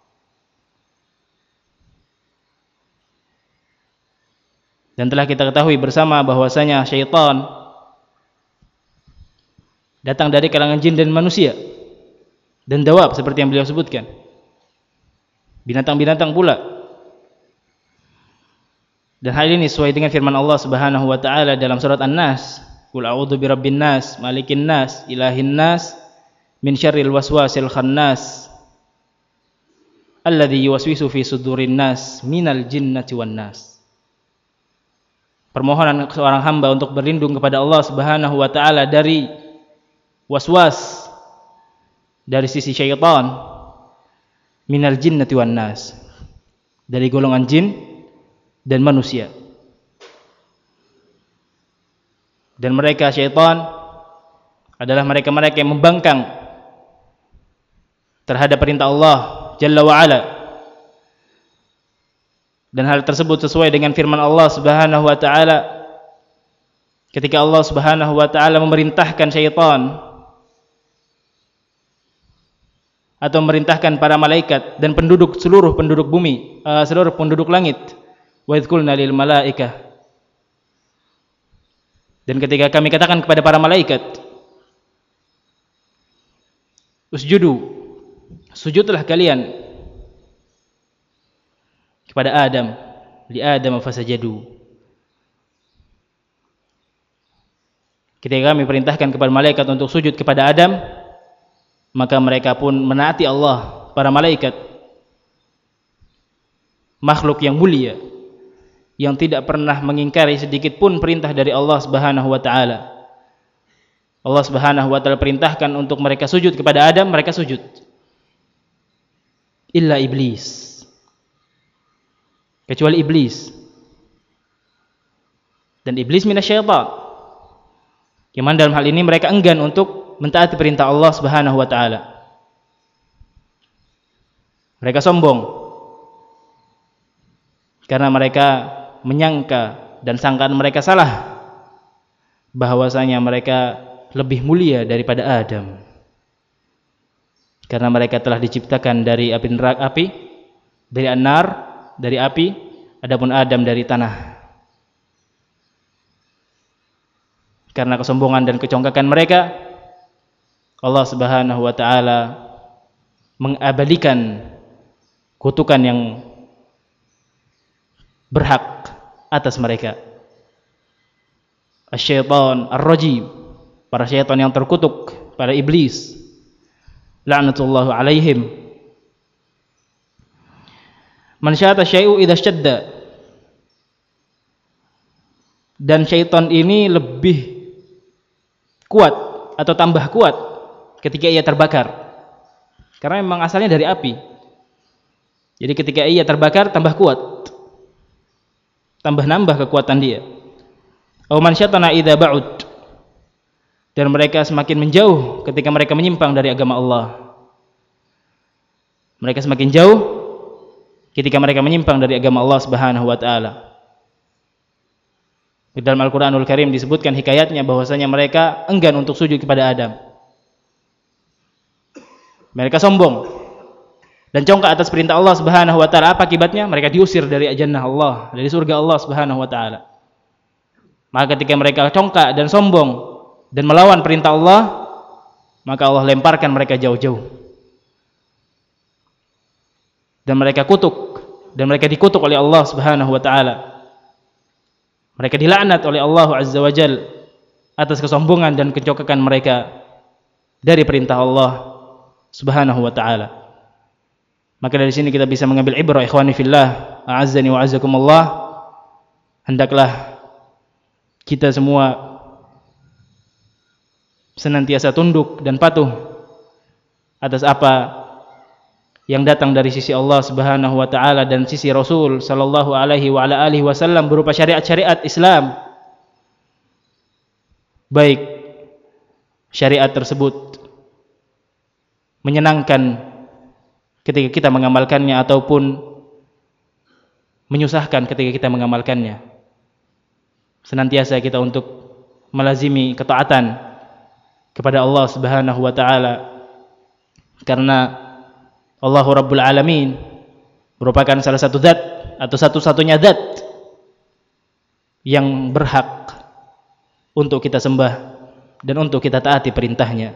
Dan telah kita ketahui bersama bahwasanya syaitan datang dari kalangan jin dan manusia, dan dawab seperti yang beliau sebutkan, binatang-binatang pula. Dan hal ini sesuai dengan firman Allah Subhanahu wa taala dalam surat An-Nas, qul a'udzu birabbin nas, malikin nas, ilahin nas, min syarril waswasil khannas, alladzi yuwaswisu fi sudurin nas, minal jinnati wan nas. Permohonan seorang hamba untuk berlindung kepada Allah Subhanahu wa taala dari waswas, dari sisi syaitan, minal jinnati wan nas, dari golongan jin dan manusia. Dan mereka syaitan adalah mereka-mereka yang membangkang terhadap perintah Allah Jalla wa Ala. Dan hal tersebut sesuai dengan firman Allah Subhanahu wa taala ketika Allah Subhanahu wa taala memerintahkan syaitan atau memerintahkan para malaikat dan penduduk, seluruh penduduk bumi, uh, seluruh penduduk langit, wa idh qulna lil malaikah Dan ketika kami katakan kepada para malaikat, usjudu, sujudlah kalian kepada Adam, li Adam fasajadu. Ketika kami perintahkan kepada malaikat untuk sujud kepada Adam, maka mereka pun menaati Allah, para malaikat, makhluk yang mulia, yang tidak pernah mengingkari sedikit pun perintah dari Allah Subhanahu wa taala. Allah Subhanahu wa taala perintahkan untuk mereka sujud kepada Adam, mereka sujud. Illa iblis. Kecuali iblis. Dan iblis minasyaitan. Yang dalam hal ini mereka enggan untuk mentaati perintah Allah Subhanahu wa taala. Mereka sombong karena mereka menyangka dan sangkaan mereka salah bahwasanya mereka lebih mulia daripada Adam, karena mereka telah diciptakan dari api neraka, api dari an-nar, dari api, adapun Adam dari tanah. Karena kesombongan dan kecongkakan mereka, Allah Subhanahu wa taala mengabadikan kutukan yang berhak atas mereka. Asy-syaitan ar-rajim, para syaitan yang terkutuk, para iblis, la'natullahu alaihim. Man syata syai'u idza syadda. Dan syaitan ini lebih kuat atau tambah kuat ketika ia terbakar, karena memang asalnya dari api. Jadi ketika ia terbakar tambah kuat, tambah nambah kekuatan dia. Aw man syatana idza ba'ud. Dan mereka semakin menjauh ketika mereka menyimpang dari agama Allah. Mereka semakin jauh ketika mereka menyimpang dari agama Allah Subhanahu wa taala. Di dalam Al-Qur'anul Karim disebutkan hikayatnya bahwasanya mereka enggan untuk sujud kepada Adam. Mereka sombong dan congkak atas perintah Allah Subhanahu wa taala. Apa akibatnya? Mereka diusir dari jannah Allah, dari surga Allah Subhanahu wa taala. Maka ketika mereka congkak dan sombong dan melawan perintah Allah, maka Allah lemparkan mereka jauh-jauh. Dan mereka kutuk, dan mereka dikutuk oleh Allah Subhanahu wa taala. Mereka dilaknat oleh Allah Azza wa Jalla atas kesombongan dan kecongkakan mereka dari perintah Allah Subhanahu wa taala. Maka dari sini kita bisa mengambil ibrah, ikhwani fillah, a'azzani wa a'azzakumullah. Hendaklah kita semua senantiasa tunduk dan patuh atas apa yang datang dari sisi Allah Subhanahu wa taala dan sisi Rasul sallallahu alaihi wa ala alihi wasallam berupa syariat-syariat Islam. Baik syariat tersebut menyenangkan ketika kita mengamalkannya ataupun menyusahkan ketika kita mengamalkannya. Senantiasa kita untuk melazimi ketaatan kepada Allah Subhanahu wa taala, karena Allah Rabbul Alamin merupakan salah satu zat atau satu-satunya zat yang berhak untuk kita sembah dan untuk kita taati perintahnya.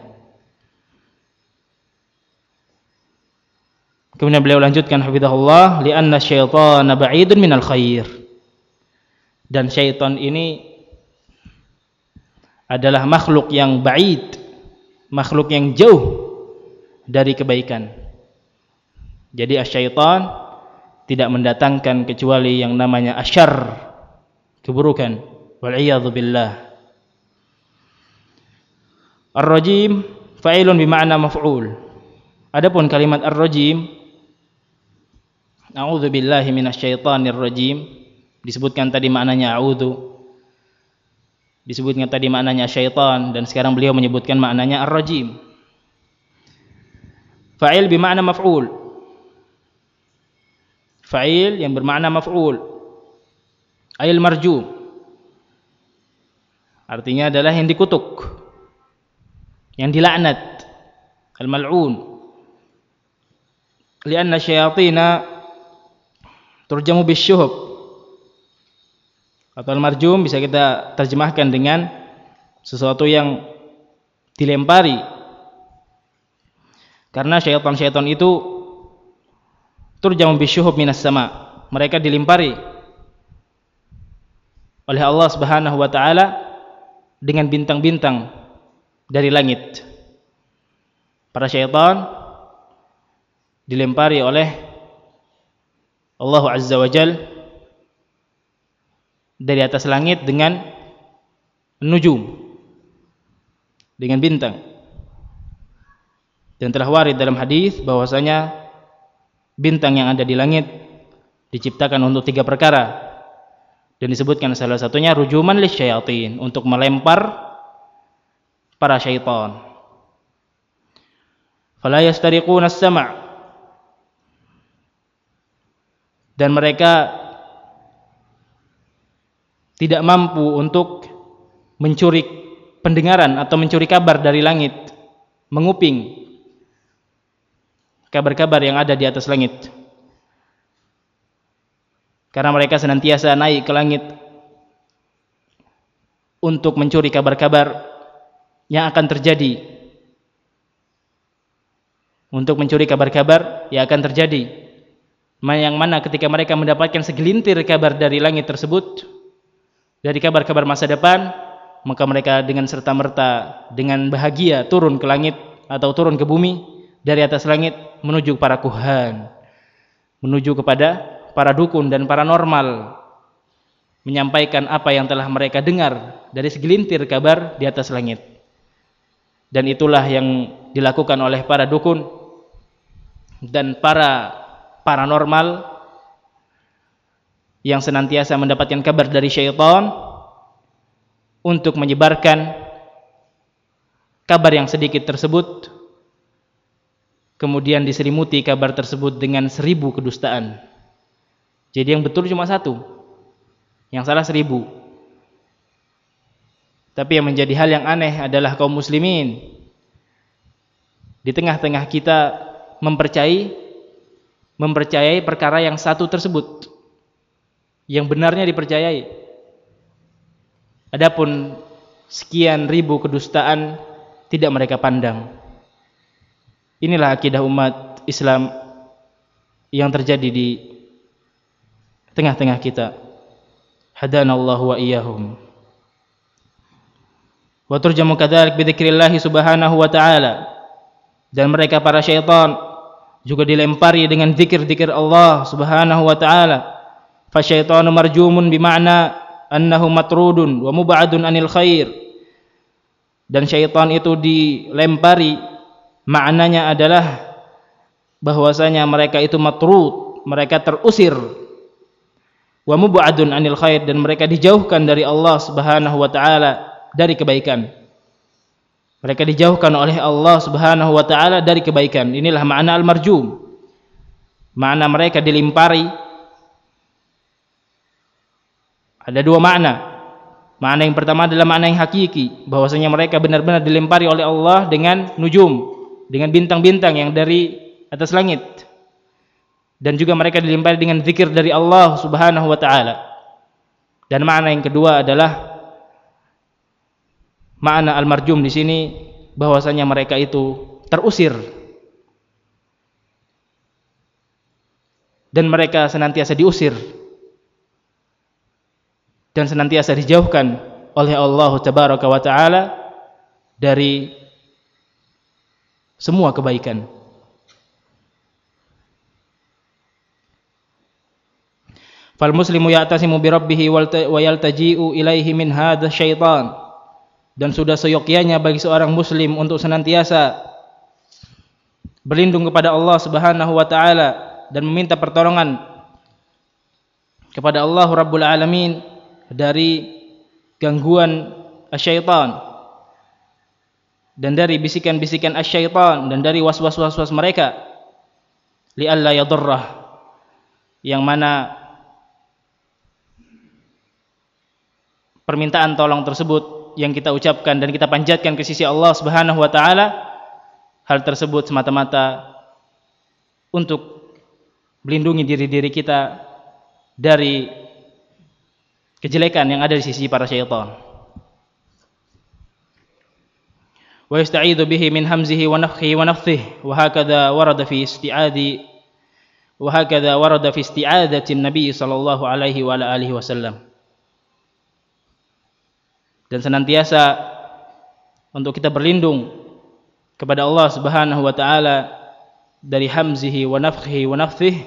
Kemudian beliau lanjutkan hafizahullah, li'anna syaitana ba'idun minal khair. Dan syaitan ini adalah makhluk yang ba'id, makhluk yang jauh dari kebaikan. Jadi asyaitan tidak mendatangkan kecuali yang namanya asyarr, keburukan. Wal'iyadzu billah. Ar-rajim fa'ilun bima'na maf'ul. Adapun kalimat ar-rajim, a'udzu billahi minasyaitonir rajim, disebutkan tadi maknanya a'udzu, disebutkan tadi maknanya syaitan, dan sekarang beliau menyebutkan maknanya ar-rajim. Fa'il bima'na maf'ul, fa'il yang bermakna maf'ul, ayil marjum, artinya adalah yang dikutuk, yang dilaknat, al-mal'un. Lianna syayatina turjamu bisyuhub, atau al-marjum bisa kita terjemahkan dengan sesuatu yang dilempari. Karena syaitan-syaitan itu turjamu bisyuhub minas sama, mereka dilempari oleh Allah Subhanahu wa taala dengan bintang-bintang dari langit. Para syaitan dilempari oleh Allah Azza wa Jal dari atas langit dengan nujum, dengan bintang. Dan telah warid dalam hadis bahwasanya bintang yang ada di langit diciptakan untuk tiga perkara, dan disebutkan salah satunya rujuman lisyayatin, untuk melempar para syaitan. Fala yastariquna as-sama', dan mereka tidak mampu untuk mencuri pendengaran atau mencuri kabar dari langit, menguping kabar-kabar yang ada di atas langit. Karena mereka senantiasa naik ke langit untuk mencuri kabar-kabar yang akan terjadi, untuk mencuri kabar-kabar yang akan terjadi, yang mana ketika mereka mendapatkan segelintir kabar dari langit tersebut, dari kabar-kabar masa depan, maka mereka dengan serta-merta, dengan bahagia turun ke langit atau turun ke bumi dari atas langit menuju para kuhan, menuju kepada para dukun dan paranormal, menyampaikan apa yang telah mereka dengar dari segelintir kabar di atas langit. Dan itulah yang dilakukan oleh para dukun dan para paranormal yang senantiasa mendapatkan kabar dari syaitan untuk menyebarkan kabar yang sedikit tersebut, kemudian diselimuti kabar tersebut dengan seribu kedustaan. Jadi yang betul cuma satu, yang salah seribu. Tapi yang menjadi hal yang aneh adalah kaum muslimin di tengah-tengah kita mempercayai mempercayai perkara yang satu tersebut, yang benarnya dipercayai. Adapun sekian ribu kedustaan tidak mereka pandang. Inilah akidah umat Islam yang terjadi di tengah-tengah kita. Hadanallahu wa iyyahum. Wa turjamu kadzalik bi dzikrillah subhanahu wa ta'ala. Dan mereka para syaitan juga dilempari dengan zikir-zikir Allah Subhanahu wa ta'ala. Fa syaitanu marjumun bima'na annahu matrudun wa mub'adun anil khair. Dan syaitan itu dilempari, maknanya adalah bahwasanya mereka itu matrud, mereka terusir, wa mub'adun anil khair, dan mereka dijauhkan dari Allah Subhanahu wa taala dari kebaikan. Mereka dijauhkan oleh Allah Subhanahu wa taala dari kebaikan. Inilah makna al-marjum. Makna mereka dilempari ada dua makna. Makna yang pertama adalah makna yang hakiki, bahwasanya mereka benar-benar dilempari oleh Allah dengan nujum, dengan bintang-bintang yang dari atas langit. Dan juga mereka dilempari dengan zikir dari Allah Subhanahu wa taala. Dan makna yang kedua adalah makna al-marjum di sini, bahwasanya mereka itu terusir dan mereka senantiasa diusir dan senantiasa dijauhkan oleh Allah Tabaraka wa taala dari semua kebaikan. Fal muslimu ya'tasimu bi rabbih wa yaltaji'u ilaihi min hadzal syaitan. Dan sudah seyogyanya bagi seorang muslim untuk senantiasa berlindung kepada Allah Subhanahu wa taala dan meminta pertolongan kepada Allah Rabbul Alamin dari gangguan asyaitan dan dari bisikan-bisikan asyaitan dan dari was-was-was-was mereka, li'alla yadurrah, yang mana permintaan tolong tersebut yang kita ucapkan dan kita panjatkan ke sisi Allah Subhanahu wa taala, hal tersebut semata-mata untuk melindungi diri-diri kita dari kejelekan yang ada di sisi para syaitan. ويستعيذ به من همزه ونفخه ونفثه وهكذا ورد في استعاذ وهكذا ورد في استعاذة النبي صلى الله عليه وعلى آله وسلم. Dan senantiasa untuk kita berlindung kepada Allah Subhanahu wa taala dari hamzihi wa nafthihi wa nafthihi.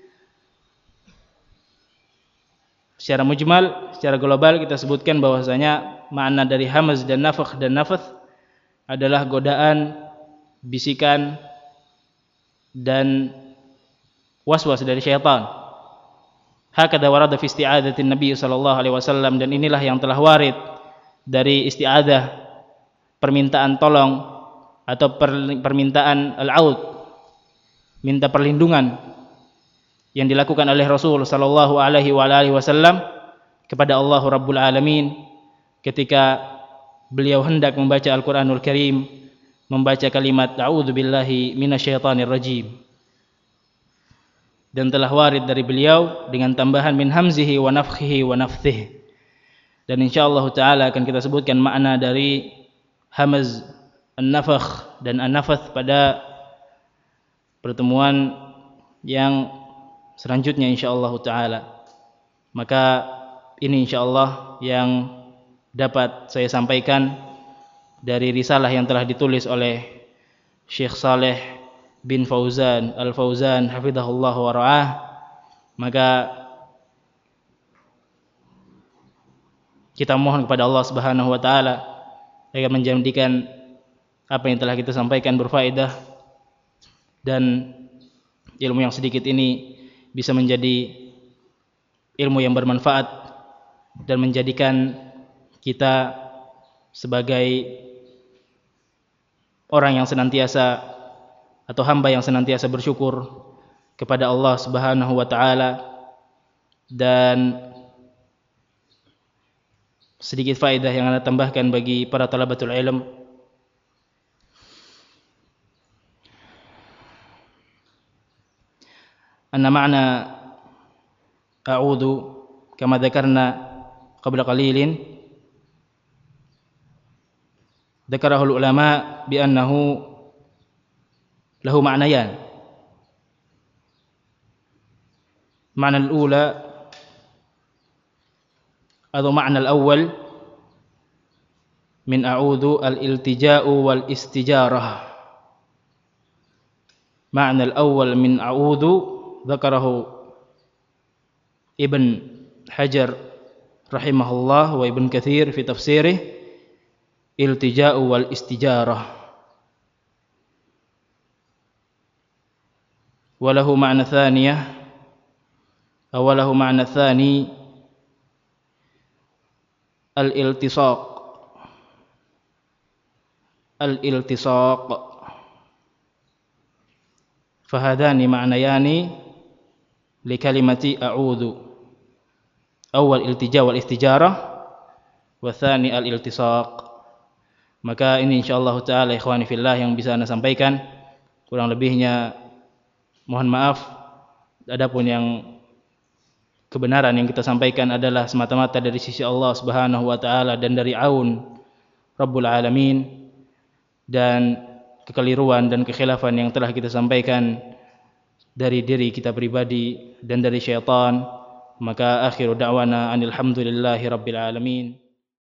Secara mujmal, secara global kita sebutkan bahwasanya makna dari hamz dan nafkh dan nafth adalah godaan, bisikan dan waswas dari syaitan. Hakadha warada fi isti'adatin Nabi sallallahu alaihi wasallam, dan inilah yang telah warid dari isti'adah, permintaan tolong atau permintaan al-aud, minta perlindungan yang dilakukan oleh Rasul sallallahu alaihi wasallam kepada Allah Rabbul Alamin ketika beliau hendak membaca Al-Qur'anul Karim, membaca kalimat a'udzu billahi minasyaitonir rajim. Dan telah warid dari beliau dengan tambahan min hamzihi wa nafthihi wa nafthihi. Dan insyaallah taala akan kita sebutkan makna dari hamz, an-nafkh dan an-nafath pada pertemuan yang selanjutnya insyaallah taala. Maka ini insyaallah yang dapat saya sampaikan dari risalah yang telah ditulis oleh Syekh Saleh bin Fauzan Al-Fauzan hafizahullah wa ra'ah. Maka kita mohon kepada Allah Subhanahu wa taala agar menjadikan apa yang telah kita sampaikan berfaedah dan ilmu yang sedikit ini bisa menjadi ilmu yang bermanfaat dan menjadikan kita sebagai orang yang senantiasa atau hamba yang senantiasa bersyukur kepada Allah Subhanahu wa taala. Dan sedikit faedah yang Anda tambahkan bagi para talabatul ilm, anna ma'na a'udzu kama dzakarna qabla qalilin dzakarahu ulama bi annahu lahu ma'nayan. Ma'na al-ula atau makna al-awwal min a'udzu al-iltija'u wal istijarah. Makna al-awwal min a'udzu dzakarahu Ibn Hajar rahimahullah wa Ibn Katsir fi tafsirih, iltija'u wal istijarah. Wa lahu ma'na tsaniyah aw lahu ma'na tsani al-iltisaq. Al-iltisaq fahadani ma'nayani li kalimati a'udzu. Awal iltija wal istijarah wa tsani al-iltisaq. Maka ini insyaallah taala ikhwani fillah yang bisa Anda sampaikan. Kurang lebihnya mohon maaf. Adapun yang kebenaran yang kita sampaikan adalah semata-mata dari sisi Allah Subhanahu wa taala dan dari aun Rabbul Alamin, dan kekeliruan dan kekhilafan yang telah kita sampaikan dari diri kita pribadi dan dari syaitan, maka akhiru da'wana anil hamdulillahi rabbil alamin.